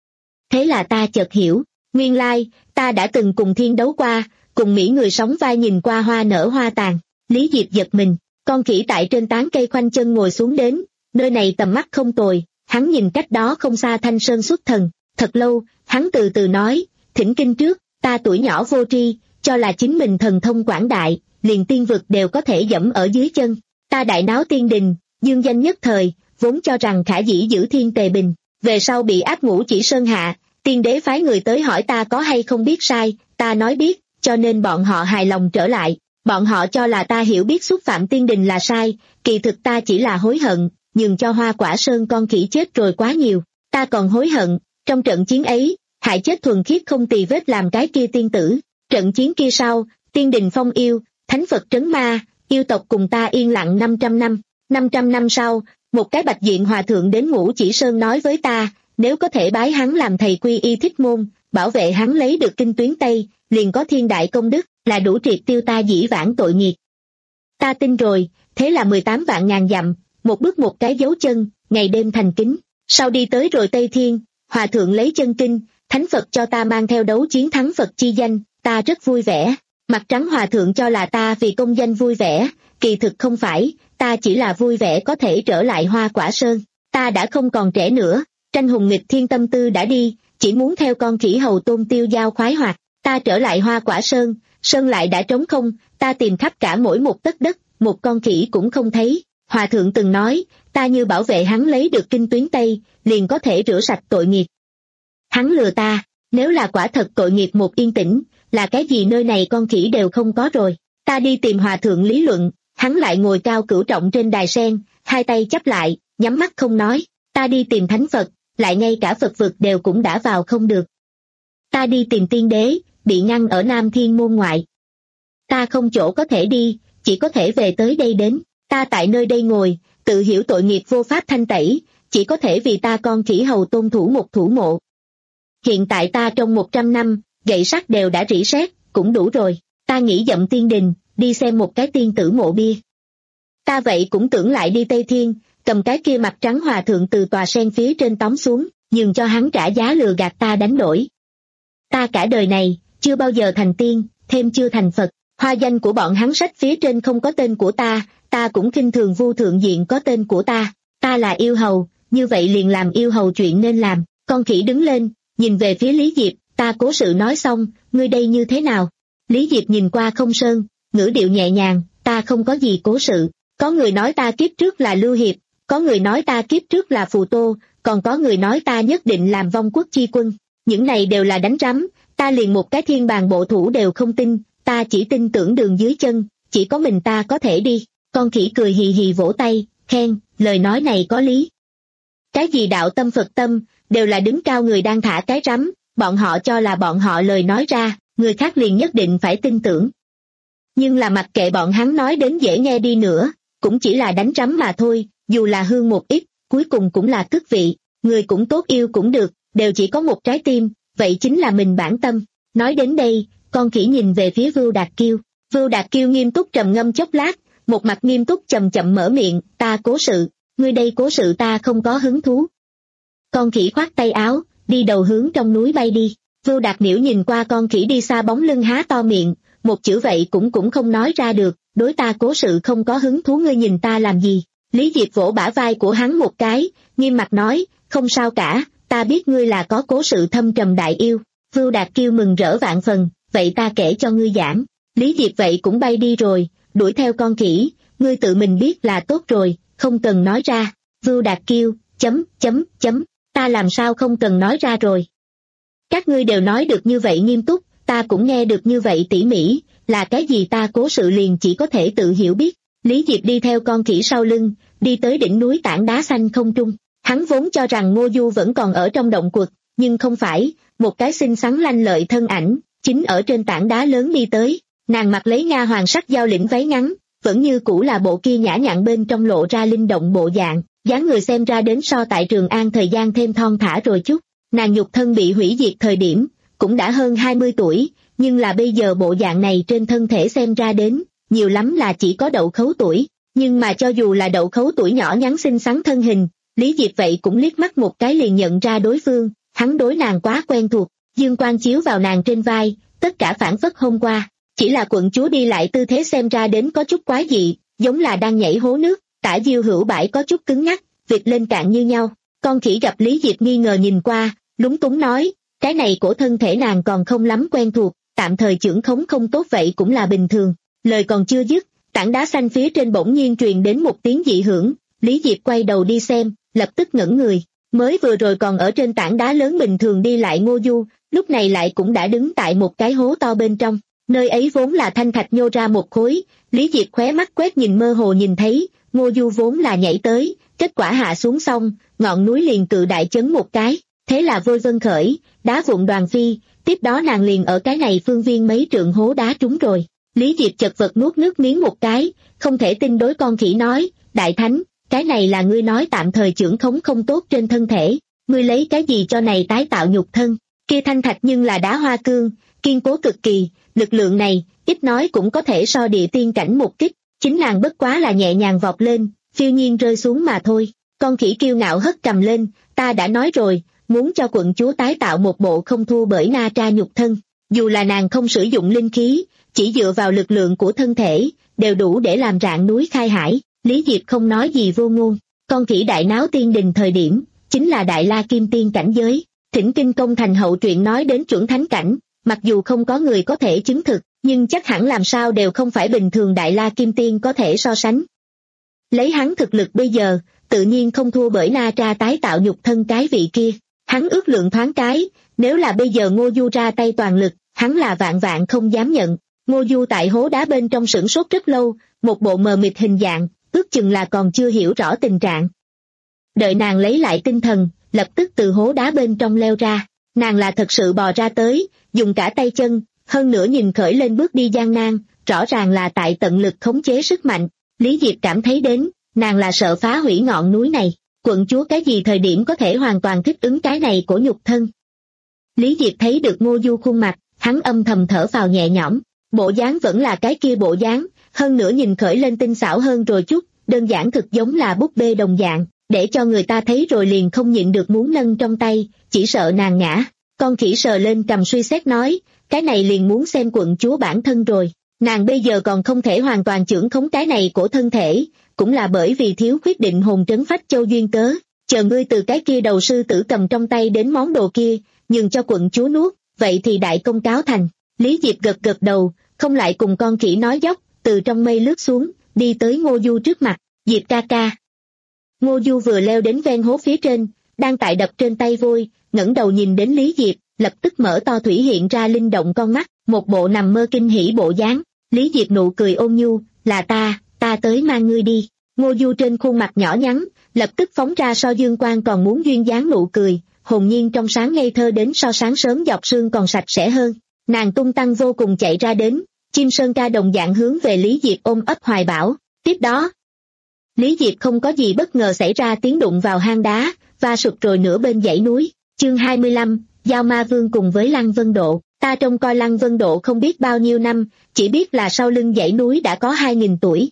Thế là ta chợt hiểu, nguyên lai, ta đã từng cùng thiên đấu qua, cùng Mỹ người sống vai nhìn qua hoa nở hoa tàn. Lý Diệp giật mình, con khỉ tại trên tán cây khoanh chân ngồi xuống đến, nơi này tầm mắt không tồi, hắn nhìn cách đó không xa Thanh Sơn xuất thần, thật lâu, hắn từ từ nói, thỉnh kinh trước, ta tuổi nhỏ vô tri, cho là chính mình thần thông quảng đại, liền tiên vực đều có thể dẫm ở dưới chân. Ta đại náo tiên đình, dương danh nhất thời, vốn cho rằng khả dĩ giữ thiên tề bình, về sau bị áp ngũ chỉ sơn hạ, tiên đế phái người tới hỏi ta có hay không biết sai, ta nói biết, cho nên bọn họ hài lòng trở lại. Bọn họ cho là ta hiểu biết xúc phạm tiên đình là sai, kỳ thực ta chỉ là hối hận, nhường cho Hoa Quả Sơn con khỉ chết rồi quá nhiều. Ta còn hối hận, trong trận chiến ấy, hại chết thuần khiết không tì vết làm cái kia tiên tử. Trận chiến kia sau, tiên đình phong yêu, thánh Phật trấn ma, yêu tộc cùng ta yên lặng năm trăm năm. năm trăm năm sau, một cái bạch diện hòa thượng đến Ngũ Chỉ Sơn nói với ta, nếu có thể bái hắn làm thầy quy y thích môn, bảo vệ hắn lấy được kinh tuyến Tây, liền có thiên đại công đức, là đủ triệt tiêu ta dĩ vãng tội nghiệp. Ta tin rồi, thế là mười tám vạn ngàn dặm, một bước một cái dấu chân, ngày đêm thành kính. Sau đi tới rồi Tây Thiên, hòa thượng lấy chân kinh, thánh Phật cho ta mang theo đấu chiến thắng Phật chi danh, ta rất vui vẻ. Mặt trắng hòa thượng cho là ta vì công danh vui vẻ, kỳ thực không phải, ta chỉ là vui vẻ có thể trở lại Hoa Quả Sơn. Ta đã không còn trẻ nữa, tranh hùng nghịch thiên tâm tư đã đi, chỉ muốn theo con khỉ hầu Tôn tiêu giao khoái hoạt. Ta trở lại Hoa Quả Sơn, Sơn lại đã trống không, ta tìm khắp cả mỗi một tấc đất, một con khỉ cũng không thấy. Hòa thượng từng nói, ta như bảo vệ hắn lấy được kinh tuyến Tây, liền có thể rửa sạch tội nghiệp. Hắn lừa ta, nếu là quả thật tội nghiệp một yên tĩnh, là cái gì nơi này con khỉ đều không có rồi. Ta đi tìm hòa thượng lý luận, hắn lại ngồi cao cửu trọng trên đài sen, hai tay chắp lại, nhắm mắt không nói. Ta đi tìm thánh Phật, lại ngay cả Phật vực đều cũng đã vào không được. Ta đi tìm tiên đế, bị ngăn ở Nam Thiên môn ngoại. Ta không chỗ có thể đi, chỉ có thể về tới đây đến. Ta tại nơi đây ngồi, tự hiểu tội nghiệp vô pháp thanh tẩy, chỉ có thể vì ta con khỉ hầu Tôn thủ một thủ mộ. Hiện tại ta trong một trăm năm, gậy sắt đều đã rỉ sét, cũng đủ rồi. Ta nghĩ dậm tiên đình, đi xem một cái tiên tử mộ bia. Ta vậy cũng tưởng lại đi Tây Thiên, cầm cái kia mặt trắng hòa thượng từ tòa sen phía trên tóm xuống, nhường cho hắn trả giá lừa gạt ta đánh đổi. Ta cả đời này, chưa bao giờ thành tiên, thêm chưa thành Phật. Hoa danh của bọn hắn sách phía trên không có tên của ta, ta cũng khinh thường vu thượng diện có tên của ta. Ta là yêu hầu, như vậy liền làm yêu hầu chuyện nên làm. Con khỉ đứng lên, nhìn về phía Lý Diệp, ta cố sự nói xong, ngươi đây như thế nào? Lý Diệp nhìn qua Không Sơn, ngữ điệu nhẹ nhàng, ta không có gì cố sự. Có người nói ta kiếp trước là Lưu Hiệp, có người nói ta kiếp trước là Phù Tô, còn có người nói ta nhất định làm vong quốc chi quân. Những này đều là đánh rắm, ta liền một cái thiên bàn bộ thủ đều không tin, ta chỉ tin tưởng đường dưới chân, chỉ có mình ta có thể đi. Con khỉ cười hì hì vỗ tay, khen, lời nói này có lý. Cái gì đạo tâm Phật tâm, đều là đứng cao người đang thả cái rắm, bọn họ cho là bọn họ lời nói ra, người khác liền nhất định phải tin tưởng. Nhưng là mặc kệ bọn hắn nói đến dễ nghe đi nữa, cũng chỉ là đánh rắm mà thôi, dù là hương một ít, cuối cùng cũng là tước vị, người cũng tốt yêu cũng được, đều chỉ có một trái tim, vậy chính là mình bản tâm. Nói đến đây, con khỉ nhìn về phía Vưu Đạt Kiêu. Vưu Đạt Kiêu nghiêm túc trầm ngâm chốc lát, một mặt nghiêm túc chậm chậm mở miệng, ta cố sự, ngươi đây cố sự ta không có hứng thú. Con khỉ khoát tay áo, đi đầu hướng trong núi bay đi. Vưu Đạt Niễu nhìn qua con khỉ đi xa bóng lưng há to miệng, một chữ vậy cũng cũng không nói ra được, đối ta cố sự không có hứng thú ngươi nhìn ta làm gì. Lý Diệp vỗ bả vai của hắn một cái, nghiêm mặt nói, không sao cả, ta biết ngươi là có cố sự thâm trầm đại yêu. Vưu Đạt Kiêu mừng rỡ vạn phần, vậy ta kể cho ngươi giảng. Lý Diệp vậy cũng bay đi rồi, đuổi theo con khỉ, ngươi tự mình biết là tốt rồi, không cần nói ra. Vưu Đạt Kiêu, chấm, chấm, chấm, ta làm sao không cần nói ra rồi. Các ngươi đều nói được như vậy nghiêm túc, ta cũng nghe được như vậy tỉ mỉ, là cái gì ta cố sự liền chỉ có thể tự hiểu biết. Lý Diệp đi theo con khỉ sau lưng, đi tới đỉnh núi tảng đá xanh không trung. Hắn vốn cho rằng Ngô Du vẫn còn ở trong động quật, nhưng không phải, một cái xinh xắn lanh lợi thân ảnh, chính ở trên tảng đá lớn đi tới. Nàng mặc lấy Nga hoàng sắc giao lĩnh váy ngắn, vẫn như cũ là bộ kia nhã nhặn bên trong lộ ra linh động bộ dạng, dáng người xem ra đến so tại Trường An thời gian thêm thon thả rồi chút. Nàng nhục thân bị hủy diệt thời điểm, cũng đã hơn hai mươi tuổi, nhưng là bây giờ bộ dạng này trên thân thể xem ra đến, nhiều lắm là chỉ có đậu khấu tuổi. Nhưng mà cho dù là đậu khấu tuổi nhỏ nhắn xinh xắn thân hình, Lý Diệp vậy cũng liếc mắt một cái liền nhận ra đối phương, hắn đối nàng quá quen thuộc, dương quang chiếu vào nàng trên vai, tất cả phản phất hôm qua. Chỉ là quận chúa đi lại tư thế xem ra đến có chút quái dị, giống là đang nhảy hố nước, tả diêu hữu bãi có chút cứng ngắc, vịt lên cạn như nhau. Con khỉ gặp Lý Diệp nghi ngờ nhìn qua, lúng túng nói, cái này cổ thân thể nàng còn không lắm quen thuộc, tạm thời chưởng khống không tốt vậy cũng là bình thường. Lời còn chưa dứt, tảng đá xanh phía trên bỗng nhiên truyền đến một tiếng dị hưởng, Lý Diệp quay đầu đi xem, lập tức ngẩn người. Mới vừa rồi còn ở trên tảng đá lớn bình thường đi lại Ngô Du, lúc này lại cũng đã đứng tại một cái hố to bên trong. Nơi ấy vốn là thanh thạch nhô ra một khối, Lý Diệp khóe mắt quét nhìn mơ hồ nhìn thấy, Ngô Du vốn là nhảy tới, kết quả hạ xuống xong, ngọn núi liền tự đại chấn một cái, thế là vôi vân khởi, đá vụn đoàn phi, tiếp đó nàng liền ở cái này phương viên mấy trượng hố đá trúng rồi. Lý Diệp chật vật nuốt nước miếng một cái, không thể tin đối con khỉ nói, đại thánh, cái này là ngươi nói tạm thời chưởng khống không tốt trên thân thể, ngươi lấy cái gì cho này tái tạo nhục thân, kia thanh thạch nhưng là đá hoa cương, kiên cố cực kỳ, lực lượng này, ít nói cũng có thể so địa tiên cảnh một kích, chính nàng bất quá là nhẹ nhàng vọt lên, phiêu nhiên rơi xuống mà thôi. Con khỉ kiêu ngạo hất cầm lên, ta đã nói rồi, muốn cho quận chúa tái tạo một bộ không thua bởi Na Tra nhục thân, dù là nàng không sử dụng linh khí, chỉ dựa vào lực lượng của thân thể, đều đủ để làm rạn núi khai hải. Lý Diệp không nói gì vô ngôn, con khỉ đại náo tiên đình thời điểm, chính là đại la kim tiên cảnh giới, thỉnh kinh công thành hậu truyện nói đến chuẩn thánh cảnh, mặc dù không có người có thể chứng thực, nhưng chắc hẳn làm sao đều không phải bình thường đại la kim tiên có thể so sánh. Lấy hắn thực lực bây giờ, tự nhiên không thua bởi Na Tra tái tạo nhục thân cái vị kia, hắn ước lượng thoáng cái, nếu là bây giờ Ngô Du ra tay toàn lực, hắn là vạn vạn không dám nhận. Ngô Du tại hố đá bên trong sửng sốt rất lâu, một bộ mờ mịt hình dạng, ước chừng là còn chưa hiểu rõ tình trạng. Đợi nàng lấy lại tinh thần, lập tức từ hố đá bên trong leo ra, nàng là thật sự bò ra tới, dùng cả tay chân, hơn nữa nhìn khởi lên bước đi gian nan, rõ ràng là tại tận lực khống chế sức mạnh. Lý Diệp cảm thấy đến, nàng là sợ phá hủy ngọn núi này, quận chúa cái gì thời điểm có thể hoàn toàn thích ứng cái này của nhục thân. Lý Diệp thấy được Ngô Du khuôn mặt, hắn âm thầm thở phào nhẹ nhõm, bộ dáng vẫn là cái kia bộ dáng, hơn nữa nhìn khởi lên tinh xảo hơn rồi chút, đơn giản thực giống là búp bê đồng dạng, để cho người ta thấy rồi liền không nhịn được muốn nâng trong tay, chỉ sợ nàng ngã. Con khỉ sờ lên cầm suy xét nói, cái này liền muốn xem quận chúa bản thân rồi, nàng bây giờ còn không thể hoàn toàn chưởng khống cái này của thân thể, cũng là bởi vì thiếu khuyết định hồn trấn phách châu duyên cớ, chờ ngươi từ cái kia đầu sư tử cầm trong tay đến món đồ kia, nhường cho quận chúa nuốt, vậy thì đại công cáo thành. Lý Diệp gật gật đầu, không lại cùng con khỉ nói dốc, từ trong mây lướt xuống, đi tới Ngô Du trước mặt, Diệp ca ca. Ngô Du vừa leo đến ven hố phía trên, đang tại đập trên tay vôi, ngẩng đầu nhìn đến Lý Diệp, lập tức mở to thủy hiện ra linh động con mắt, một bộ nằm mơ kinh hỉ bộ dáng. Lý Diệp nụ cười ôn nhu, là ta, ta tới mang ngươi đi. Ngô Du trên khuôn mặt nhỏ nhắn, lập tức phóng ra so dương quang còn muốn duyên dáng nụ cười, hồn nhiên trong sáng ngây thơ đến so sáng sớm dọc sương còn sạch sẽ hơn. Nàng tung tăng vô cùng chạy ra đến, chim sơn ca đồng dạng hướng về Lý Diệp ôm ấp hoài bảo. Tiếp đó, Lý Diệp không có gì bất ngờ xảy ra tiếng đụng vào hang đá, va sụp rồi nửa bên dãy núi. Chương hai mươi lăm, Giao Ma Vương cùng với Lăng Vân Độ. Ta trông coi Lăng Vân Độ không biết bao nhiêu năm, chỉ biết là sau lưng dãy núi đã có hai nghìn tuổi.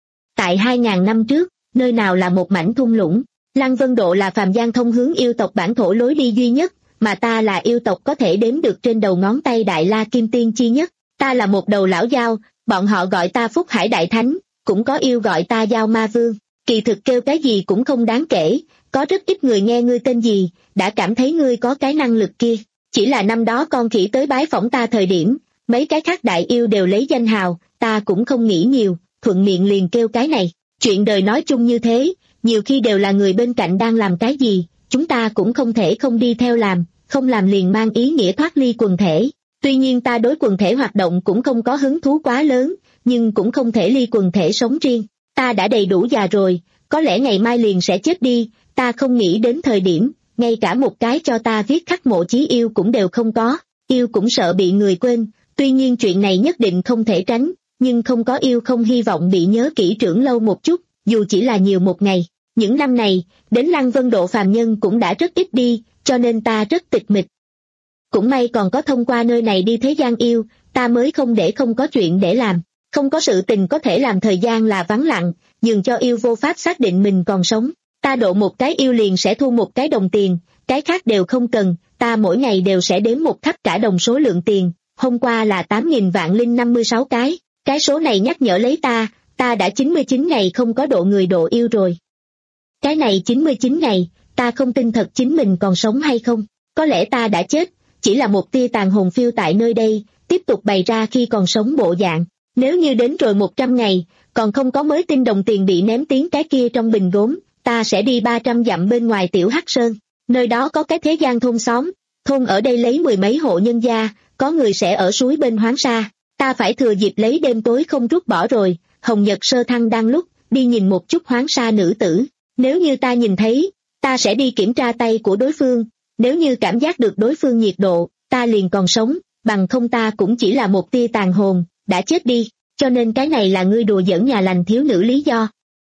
Tại hai ngàn năm trước, nơi nào là một mảnh thung lũng, Lăng Vân Độ là phàm gian thông hướng yêu tộc bản thổ lối đi duy nhất, mà ta là yêu tộc có thể đếm được trên đầu ngón tay đại la kim tiên chi nhất. Ta là một đầu lão dao, bọn họ gọi ta Phúc Hải Đại Thánh, cũng có yêu gọi ta Giao Ma Vương, kỳ thực kêu cái gì cũng không đáng kể, có rất ít người nghe ngươi tên gì, đã cảm thấy ngươi có cái năng lực kia. Chỉ là năm đó con khỉ tới bái phỏng ta thời điểm, mấy cái khác đại yêu đều lấy danh hào, ta cũng không nghĩ nhiều, thuận miệng liền kêu cái này. Chuyện đời nói chung như thế, nhiều khi đều là người bên cạnh đang làm cái gì, chúng ta cũng không thể không đi theo làm, không làm liền mang ý nghĩa thoát ly quần thể. Tuy nhiên ta đối quần thể hoạt động cũng không có hứng thú quá lớn, nhưng cũng không thể ly quần thể sống riêng. Ta đã đầy đủ già rồi, có lẽ ngày mai liền sẽ chết đi, ta không nghĩ đến thời điểm, ngay cả một cái cho ta viết khắc mộ chí yêu cũng đều không có, yêu cũng sợ bị người quên, tuy nhiên chuyện này nhất định không thể tránh, nhưng không có yêu không hy vọng bị nhớ kỹ trưởng lâu một chút, dù chỉ là nhiều một ngày. Những năm này, đến Lăng Vân Độ phàm nhân cũng đã rất ít đi, cho nên ta rất tịch mịch. Cũng may còn có thông qua nơi này đi thế gian yêu, ta mới không để không có chuyện để làm, không có sự tình có thể làm thời gian là vắng lặng, nhường cho yêu vô pháp xác định mình còn sống. Ta độ một cái yêu liền sẽ thu một cái đồng tiền, cái khác đều không cần, ta mỗi ngày đều sẽ đếm một khắc cả đồng số lượng tiền, hôm qua là tám nghìn vạn linh năm mươi sáu cái, cái số này nhắc nhở lấy ta, ta đã chín mươi chín ngày không có độ người độ yêu rồi. Cái này chín mươi chín ngày, ta không tin thật chính mình còn sống hay không, có lẽ ta đã chết, chỉ là một tia tàn hồn phiêu tại nơi đây, tiếp tục bày ra khi còn sống bộ dạng. Nếu như đến rồi một trăm ngày, còn không có mới tin đồng tiền bị ném tiếng cái kia trong bình gốm, ta sẽ đi ba trăm dặm bên ngoài Tiểu Hắc Sơn. Nơi đó có cái thế gian thôn xóm, thôn ở đây lấy mười mấy hộ nhân gia, có người sẽ ở suối bên Hoáng Sa. Ta phải thừa dịp lấy đêm tối không rút bỏ rồi, Hồng Nhật sơ thăng đang lúc, đi nhìn một chút Hoáng Sa nữ tử. Nếu như ta nhìn thấy, ta sẽ đi kiểm tra tay của đối phương, nếu như cảm giác được đối phương nhiệt độ, ta liền còn sống, bằng không ta cũng chỉ là một tia tàn hồn, đã chết đi, cho nên cái này là ngươi đùa giỡn nhà lành thiếu nữ lý do.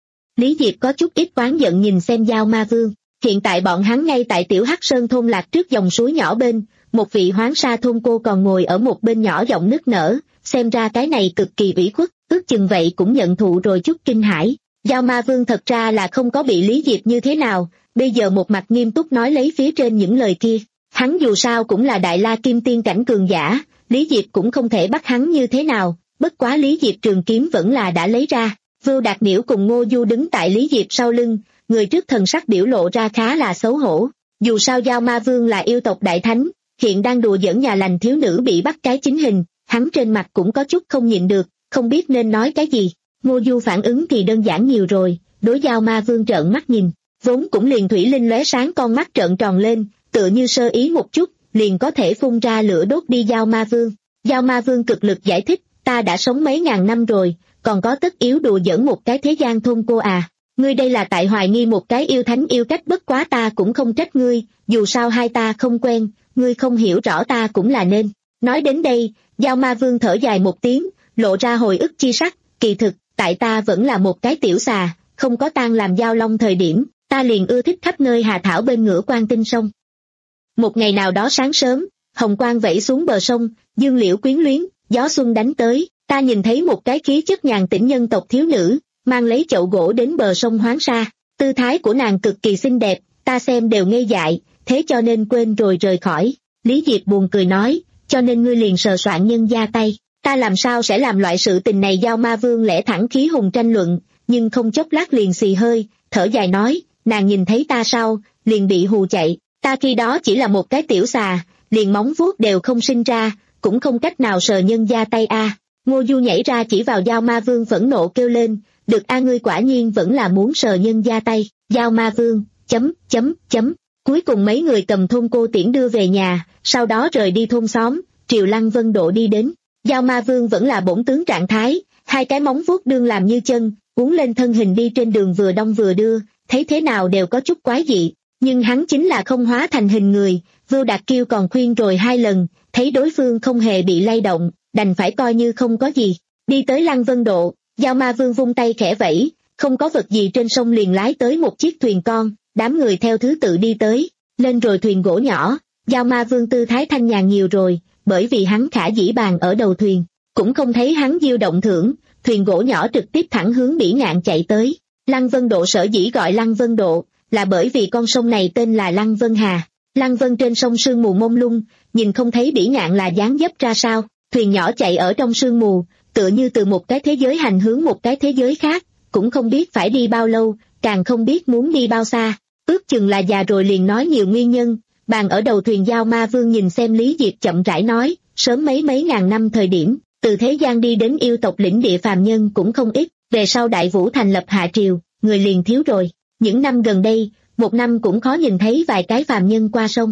Lý Diệp có chút ít oán giận nhìn xem Giao Ma Vương, hiện tại bọn hắn ngay tại Tiểu Hắc Sơn thôn lạc trước dòng suối nhỏ bên, một vị Hoáng Sa thôn cô còn ngồi ở một bên nhỏ giọng nức nở, xem ra cái này cực kỳ ủy khuất, ước chừng vậy cũng nhận thụ rồi chút kinh hãi. Giao Ma Vương thật ra là không có bị Lý Diệp như thế nào, bây giờ một mặt nghiêm túc nói lấy phía trên những lời kia. Hắn dù sao cũng là Đại La Kim Tiên cảnh cường giả, Lý Diệp cũng không thể bắt hắn như thế nào, bất quá Lý Diệp trường kiếm vẫn là đã lấy ra. Vưu Đạt Niễu cùng Ngô Du đứng tại Lý Diệp sau lưng, người trước thần sắc biểu lộ ra khá là xấu hổ. Dù sao Giao Ma Vương là yêu tộc đại thánh, hiện đang đùa giỡn nhà lành thiếu nữ bị bắt cái chính hình, hắn trên mặt cũng có chút không nhịn được, không biết nên nói cái gì. Ngô Du phản ứng thì đơn giản nhiều rồi, đối Giao Ma Vương trợn mắt nhìn, vốn cũng liền thủy linh lóe sáng con mắt trợn tròn lên, tựa như sơ ý một chút, liền có thể phun ra lửa đốt đi Giao Ma Vương. Giao Ma Vương cực lực giải thích, ta đã sống mấy ngàn năm rồi, còn có tất yếu đùa giỡn một cái thế gian thôn cô à, ngươi đây là tại hoài nghi một cái yêu thánh yêu cách, bất quá ta cũng không trách ngươi, dù sao hai ta không quen, ngươi không hiểu rõ ta cũng là nên. Nói đến đây, Giao Ma Vương thở dài một tiếng, lộ ra hồi ức chi sắc, kỳ thực, tại ta vẫn là một cái tiểu xà, không có tang làm giao long thời điểm, ta liền ưa thích khắp nơi hà thảo bên ngửa Quan Tinh sông. Một ngày nào đó sáng sớm, hồng quang vẩy xuống bờ sông, dương liễu quyến luyến, gió xuân đánh tới, ta nhìn thấy một cái khí chất nhàn tĩnh nhân tộc thiếu nữ, mang lấy chậu gỗ đến bờ sông Hoáng Sa, tư thái của nàng cực kỳ xinh đẹp, ta xem đều ngây dại, thế cho nên quên rồi rời khỏi. Lý Diệp buồn cười nói, cho nên ngươi liền sờ soạn nhân gia tay, ta làm sao sẽ làm loại sự tình này. Giao Ma Vương lẽ thẳng khí hùng tranh luận, nhưng không chốc lát liền xì hơi, thở dài nói, nàng nhìn thấy ta sau, liền bị hù chạy, ta khi đó chỉ là một cái tiểu xà, liền móng vuốt đều không sinh ra, cũng không cách nào sờ nhân gia tay a. À. Ngô Du nhảy ra chỉ vào Giao Ma Vương phẫn nộ kêu lên, được a, ngươi quả nhiên vẫn là muốn sờ nhân gia tay. Giao Ma Vương, chấm, chấm, chấm. Cuối cùng mấy người cầm thôn cô tiễn đưa về nhà, sau đó rời đi thôn xóm, Triều Lăng Vân Độ đi đến. Giao Ma Vương vẫn là bổn tướng trạng thái, hai cái móng vuốt đương làm như chân, uốn lên thân hình đi trên đường vừa đông vừa đưa, thấy thế nào đều có chút quái dị, nhưng hắn chính là không hóa thành hình người. Vưu Đạt Kiêu còn khuyên rồi hai lần, thấy đối phương không hề bị lay động, đành phải coi như không có gì. Đi tới Lăng Vân Độ, Giao Ma Vương vung tay khẽ vẫy, không có vật gì trên sông liền lái tới một chiếc thuyền con, đám người theo thứ tự đi tới, lên rồi thuyền gỗ nhỏ. Giao Ma Vương tư thái thanh nhàn nhiều rồi, bởi vì hắn khả dĩ bàn ở đầu thuyền, cũng không thấy hắn diêu động thưởng, thuyền gỗ nhỏ trực tiếp thẳng hướng Bỉ Ngạn chạy tới. Lăng Vân Độ sở dĩ gọi Lăng Vân Độ, là bởi vì con sông này tên là Lăng Vân Hà. Lăng Vân trên sông sương mù mông lung, nhìn không thấy Bỉ Ngạn là dáng dấp ra sao, thuyền nhỏ chạy ở trong sương mù, tựa như từ một cái thế giới hành hướng một cái thế giới khác, cũng không biết phải đi bao lâu, càng không biết muốn đi bao xa, ước chừng là già rồi liền nói nhiều nguyên nhân. Bàn ở đầu thuyền Giao Ma Vương nhìn xem Lý Diệp chậm rãi nói, sớm mấy mấy ngàn năm thời điểm, từ thế gian đi đến yêu tộc lĩnh địa phàm nhân cũng không ít, về sau Đại Vũ thành lập Hạ Triều, người liền thiếu rồi, những năm gần đây, một năm cũng khó nhìn thấy vài cái phàm nhân qua sông.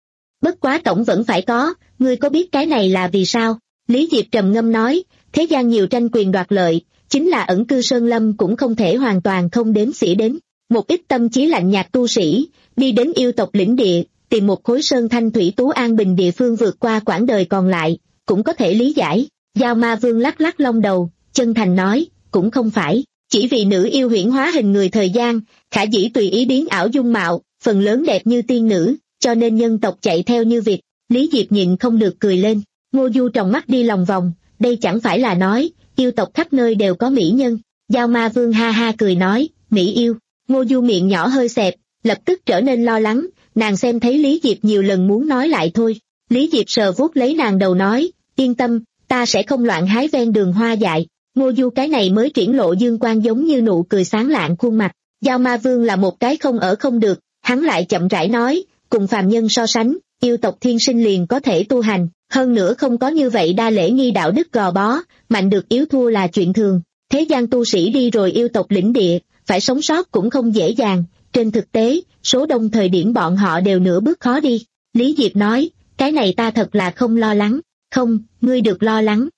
Bất quá tổng vẫn phải có, ngươi có biết cái này là vì sao? Lý Diệp trầm ngâm nói, thế gian nhiều tranh quyền đoạt lợi, chính là ẩn cư sơn lâm cũng không thể hoàn toàn không đếm xỉa đến. Một ít tâm trí lạnh nhạt tu sĩ, đi đến yêu tộc lĩnh địa, tìm một khối sơn thanh thủy tú an bình địa phương vượt qua quãng đời còn lại, cũng có thể lý giải. Giao Ma Vương lắc lắc lông đầu, chân thành nói, cũng không phải, chỉ vì nữ yêu huyễn hóa hình người thời gian, khả dĩ tùy ý biến ảo dung mạo, phần lớn đẹp như tiên nữ, cho nên nhân tộc chạy theo như việc. Lý Diệp nhịn không được cười lên, Ngô Du tròng mắt đi lòng vòng, đây chẳng phải là nói, yêu tộc khắp nơi đều có mỹ nhân. Giao Ma Vương ha ha cười nói, mỹ yêu. Ngô Du miệng nhỏ hơi xẹp, lập tức trở nên lo lắng, nàng xem thấy Lý Diệp nhiều lần muốn nói lại thôi. Lý Diệp sờ vuốt lấy nàng đầu nói, yên tâm, ta sẽ không loạn hái ven đường hoa dại. Ngô Du cái này mới triển lộ dương quang giống như nụ cười sáng lạng khuôn mặt. Giao Ma Vương là một cái không ở không được, hắn lại chậm rãi nói, cùng phàm nhân so sánh, yêu tộc thiên sinh liền có thể tu hành, Hơn nữa không có như vậy đa lễ nghi đạo đức gò bó, mạnh được yếu thua là chuyện thường. Thế gian tu sĩ đi rồi yêu tộc lĩnh địa, phải sống sót cũng không dễ dàng, trên thực tế, số đông thời điểm bọn họ đều nửa bước khó đi. Lý Diệp nói, cái này ta thật là không lo lắng. Không, ngươi được lo lắng.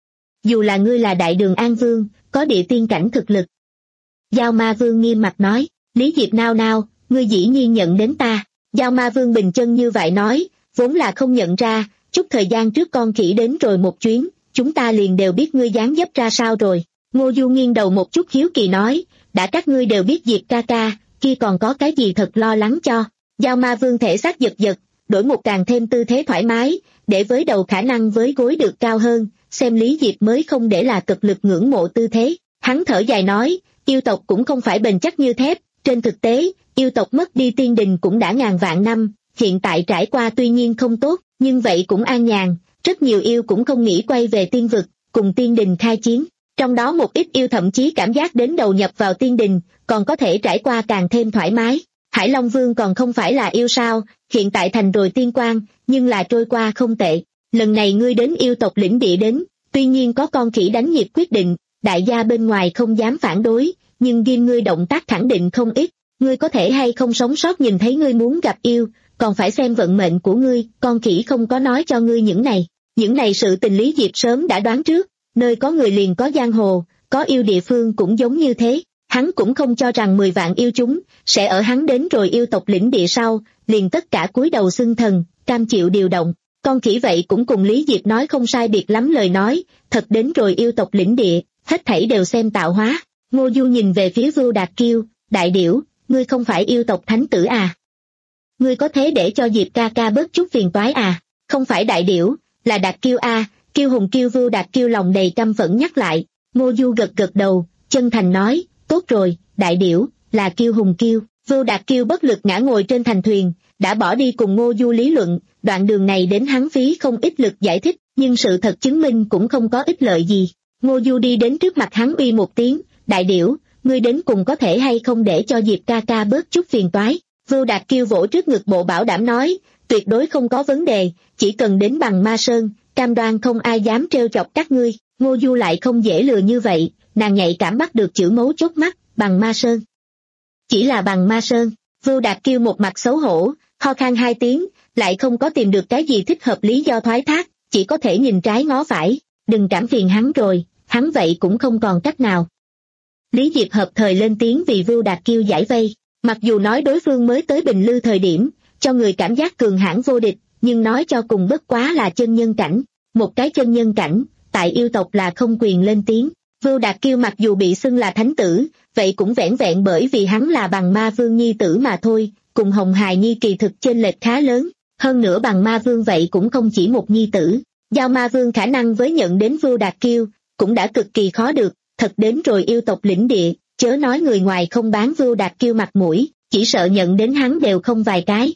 Dù là ngươi là Đại Đường An Vương, có địa tiên cảnh thực lực. Giao Ma Vương nghiêm mặt nói, Lý Diệp nao nao, ngươi dĩ nhiên nhận đến ta. Giao Ma Vương bình chân như vậy nói, vốn là không nhận ra, chút thời gian trước con khỉ đến rồi một chuyến, chúng ta liền đều biết ngươi dáng dấp ra sao rồi. Ngô Du nghiêng đầu một chút hiếu kỳ nói, đã các ngươi đều biết Diệp ca ca, kia còn có cái gì thật lo lắng cho. Giao Ma Vương thể xác giật giật, đổi một càng thêm tư thế thoải mái, để với đầu khả năng với gối được cao hơn, xem Lý Diệp mới không để là cực lực ngưỡng mộ tư thế. Hắn thở dài nói, yêu tộc cũng không phải bền chắc như thép, trên thực tế, yêu tộc mất đi tiên đình cũng đã ngàn vạn năm, hiện tại trải qua tuy nhiên không tốt, nhưng vậy cũng an nhàn, rất nhiều yêu cũng không nghĩ quay về tiên vực, cùng tiên đình khai chiến. Trong đó một ít yêu thậm chí cảm giác đến đầu nhập vào tiên đình, còn có thể trải qua càng thêm thoải mái. Hải Long Vương còn không phải là yêu sao, hiện tại thành rồi tiên quan, nhưng là trôi qua không tệ. Lần này ngươi đến yêu tộc lĩnh địa đến, tuy nhiên có con khỉ đánh nhịp quyết định, đại gia bên ngoài không dám phản đối, nhưng ghim ngươi động tác khẳng định không ít. Ngươi có thể hay không sống sót nhìn thấy ngươi muốn gặp yêu, còn phải xem vận mệnh của ngươi, con khỉ không có nói cho ngươi những này. Những này sự tình Lý Diệp sớm đã đoán trước, nơi có người liền có giang hồ, có yêu địa phương cũng giống như thế. Hắn cũng không cho rằng mười vạn yêu chúng, sẽ ở hắn đến rồi yêu tộc lĩnh địa sau, liền tất cả cúi đầu xưng thần, cam chịu điều động. Con khỉ vậy cũng cùng Lý Diệp nói không sai biệt lắm lời nói, thật đến rồi yêu tộc lĩnh địa, hết thảy đều xem tạo hóa. Ngô Du nhìn về phía Vưu Đạt Kiêu, đại điểu, ngươi không phải yêu tộc thánh tử à? Ngươi có thế để cho Diệp ca ca bớt chút phiền toái à? Không phải đại điểu, là Đạt Kiêu a. Kiêu Hùng Kiêu Vưu Đạt Kiêu lòng đầy căm phẫn nhắc lại. Ngô Du gật gật đầu, chân thành nói, tốt rồi, đại điểu, là Kiêu Hùng Kiêu. Vưu Đạt Kiêu bất lực ngã ngồi trên thành thuyền, đã bỏ đi cùng Ngô Du lý luận, đoạn đường này đến hắn phí không ít lực giải thích, nhưng sự thật chứng minh cũng không có ích lợi gì. Ngô Du đi đến trước mặt hắn uy một tiếng, đại điểu, ngươi đến cùng có thể hay không để cho Diệp ca ca bớt chút phiền toái. Vưu Đạt Kiêu vỗ trước ngực bộ bảo đảm nói, tuyệt đối không có vấn đề, chỉ cần đến Bằng Ma Sơn, cam đoan không ai dám trêu chọc các ngươi. Ngô Du lại không dễ lừa như vậy, nàng nhạy cảm bắt được chữ mấu chốt mắt, Bằng Ma Sơn. Chỉ là Bằng Ma Sơn. Vưu Đạt Kiêu một mặt xấu hổ, ho khan hai tiếng, lại không có tìm được cái gì thích hợp lý do thoái thác, chỉ có thể nhìn trái ngó phải, đừng cảm phiền hắn rồi, hắn vậy cũng không còn cách nào. Lý Diệp hợp thời lên tiếng vì Vưu Đạt Kiêu giải vây, mặc dù nói đối phương mới tới Bình Lư thời điểm, cho người cảm giác cường hãn vô địch, nhưng nói cho cùng bất quá là chân nhân cảnh, một cái chân nhân cảnh, tại yêu tộc là không quyền lên tiếng. Vưu Đạt Kiêu mặc dù bị xưng là thánh tử, vậy cũng vẻn vẹn bởi vì hắn là Bằng Ma Vương nhi tử mà thôi, cùng Hồng Hài Nhi kỳ thực chênh lệch khá lớn, hơn nữa Bằng Ma Vương vậy cũng không chỉ một nhi tử. Giao Ma Vương khả năng với nhận đến Vưu Đạt Kiêu, cũng đã cực kỳ khó được, thật đến rồi yêu tộc lĩnh địa, chớ nói người ngoài không bán Vưu Đạt Kiêu mặt mũi, chỉ sợ nhận đến hắn đều không vài cái.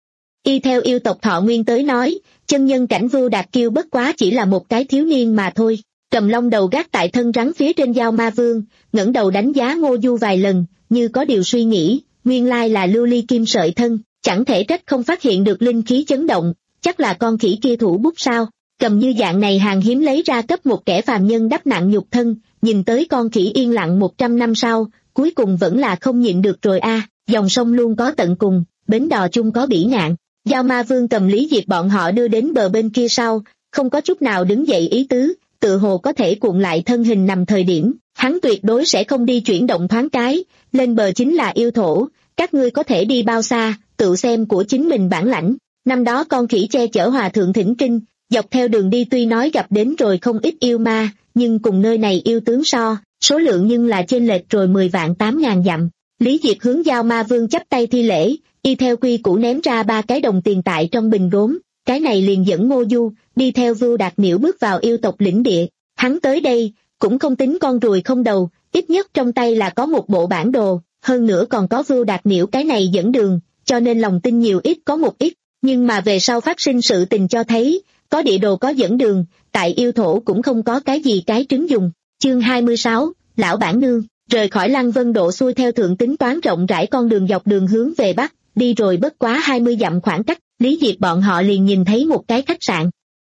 Y theo yêu tộc Thọ Nguyên tới nói, chân nhân cảnh Vưu Đạt Kiêu bất quá chỉ là một cái thiếu niên mà thôi. Cầm long đầu gác tại thân rắn phía trên Giao Ma Vương, ngẩng đầu đánh giá Ngô Du vài lần, như có điều suy nghĩ, nguyên lai là lưu ly kim sợi thân, chẳng thể trách không phát hiện được linh khí chấn động, chắc là con khỉ kia thủ bút sao. Cầm như dạng này hàng hiếm lấy ra cấp một kẻ phàm nhân đắp nặng nhục thân, nhìn tới con khỉ yên lặng một trăm năm sau, cuối cùng vẫn là không nhịn được rồi a. À, dòng sông luôn có tận cùng, bến đò chung có bỉ ngạn. Giao Ma Vương cầm Lý Diệp bọn họ đưa đến bờ bên kia sau, không có chút nào đứng dậy ý tứ, tự hồ có thể cuộn lại thân hình nằm thời điểm, hắn tuyệt đối sẽ không đi chuyển động thoáng cái, lên bờ chính là yêu thổ, các ngươi có thể đi bao xa, tự xem của chính mình bản lãnh. Năm đó con khỉ che chở hòa thượng thỉnh kinh, dọc theo đường đi tuy nói gặp đến rồi không ít yêu ma, nhưng cùng nơi này yêu tướng so, số lượng nhưng là chênh lệch rồi mười vạn tám ngàn dặm. Lý Diệp hướng Giao Ma Vương chắp tay thi lễ, y theo quy củ ném ra ba cái đồng tiền tại trong bình gốm, cái này liền dẫn Ngô Du, đi theo Vưu Đạt Niễu bước vào yêu tộc lĩnh địa. Hắn tới đây, cũng không tính con ruồi không đầu, ít nhất trong tay là có một bộ bản đồ, hơn nữa còn có Vưu Đạt Niễu cái này dẫn đường, cho nên lòng tin nhiều ít có một ít, nhưng mà về sau phát sinh sự tình cho thấy, có địa đồ có dẫn đường, tại yêu thổ cũng không có cái gì cái trứng dùng. Chương hai mươi sáu, Lão Bản Nương, rời khỏi Lăng Vân Độ xuôi theo thượng tính toán rộng rãi con đường dọc đường hướng về Bắc, đi rồi bất quá hai mươi dặm khoảng cách, Lý Diệp bọn họ liền nhìn thấy một cái khách sạn.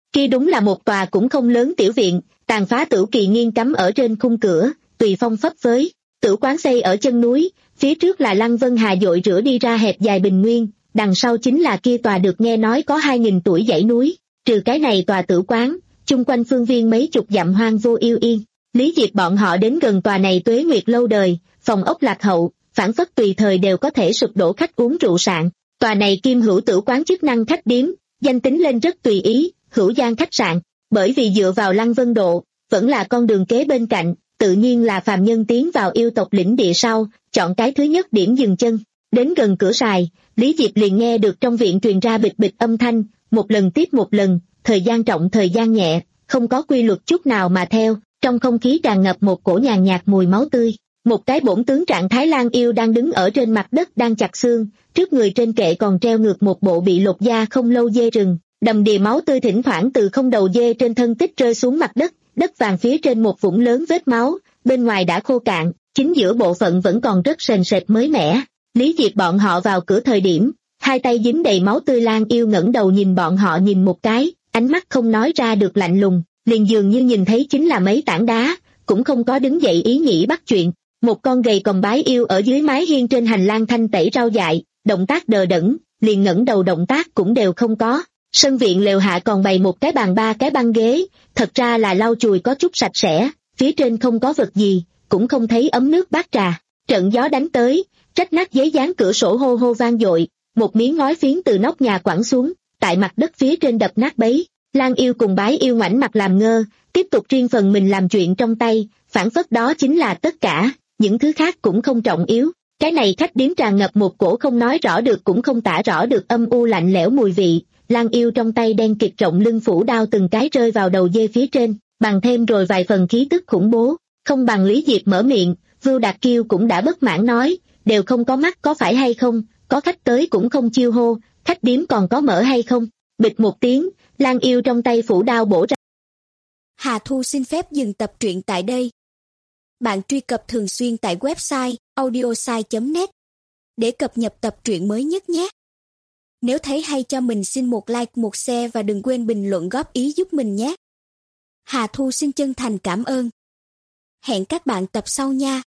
Kia đúng là một tòa cũng không lớn tiểu viện, tàn phá tửu kỳ nghiêng cắm ở trên khung cửa, tùy phong phấp phới. Tửu quán xây ở chân núi, phía trước là Lăng Vân Hà dội rửa đi ra hẹp dài bình nguyên, đằng sau chính là kia tòa được nghe nói có hai nghìn tuổi dãy núi. Trừ cái này tòa tửu quán, chung quanh phương viên mấy chục dặm hoang vô yêu yên. Lý Diệp bọn họ đến gần tòa này tuế nguyệt lâu đời, phòng ốc lạc hậu, phản phất tùy thời đều có thể sụp đổ khách uống rượu sạn. Tòa này Kim Hữu Tửu quán chức năng khách điếm, danh tính lên rất tùy ý, Hữu Giang khách sạn, bởi vì dựa vào Lăng Vân Độ, vẫn là con đường kế bên cạnh, tự nhiên là phàm nhân tiến vào yêu tộc lĩnh địa sau, chọn cái thứ nhất điểm dừng chân. Đến gần cửa sài, Lý Diệp liền nghe được trong viện truyền ra bịch bịch âm thanh, một lần tiếp một lần, thời gian trọng thời gian nhẹ, không có quy luật chút nào mà theo, trong không khí tràn ngập một cổ nhàn nhạt mùi máu tươi. Một cái bổn tướng trạng Thái Lan yêu đang đứng ở trên mặt đất đang chặt xương, trước người trên kệ còn treo ngược một bộ bị lột da không lâu dê rừng, đầm đìa máu tươi thỉnh thoảng từ không đầu dê trên thân tích rơi xuống mặt đất, đất vàng phía trên một vũng lớn vết máu, bên ngoài đã khô cạn, chính giữa bộ phận vẫn còn rất sền sệt mới mẻ. Lý Diệp bọn họ vào cửa thời điểm, hai tay dính đầy máu tươi Lan yêu ngẩng đầu nhìn bọn họ nhìn một cái, ánh mắt không nói ra được lạnh lùng, liền dường như nhìn thấy chính là mấy tảng đá, cũng không có đứng dậy ý nghĩ bắt chuyện. Một con gầy còm bái yêu ở dưới mái hiên trên hành lang thanh tẩy rau dại, động tác đờ đẫn, liền ngẩng đầu động tác cũng đều không có. Sân viện lều hạ còn bày một cái bàn ba cái băng ghế, thật ra là lau chùi có chút sạch sẽ, phía trên không có vật gì, cũng không thấy ấm nước bát trà. Trận gió đánh tới, rách nát giấy dán cửa sổ hô hô vang dội, một miếng ngói phiến từ nóc nhà quẳng xuống, tại mặt đất phía trên đập nát bấy. Lan yêu cùng bái yêu ngoảnh mặt làm ngơ, tiếp tục riêng phần mình làm chuyện trong tay, phản phất đó chính là tất cả, những thứ khác cũng không trọng yếu. Cái này khách điếm tràn ngập một cổ không nói rõ được cũng không tả rõ được âm u lạnh lẽo mùi vị. Lan yêu trong tay đen kịt rộng lưng phủ đao từng cái rơi vào đầu dê phía trên, bằng thêm rồi vài phần khí tức khủng bố, không bằng Lý Diệp mở miệng. Vưu Đạt Kiêu cũng đã bất mãn nói, đều không có mắt có phải hay không, có khách tới cũng không chiêu hô, khách điếm còn có mở hay không. Bịch một tiếng, Lan yêu trong tay phủ đao bổ ra. Hà Thu xin phép dừng tập truyện tại đây. Bạn truy cập thường xuyên tại website audiosai chấm net để cập nhật tập truyện mới nhất nhé. Nếu thấy hay cho mình xin một like, một share và đừng quên bình luận góp ý giúp mình nhé. Hà Thu xin chân thành cảm ơn. Hẹn các bạn tập sau nha.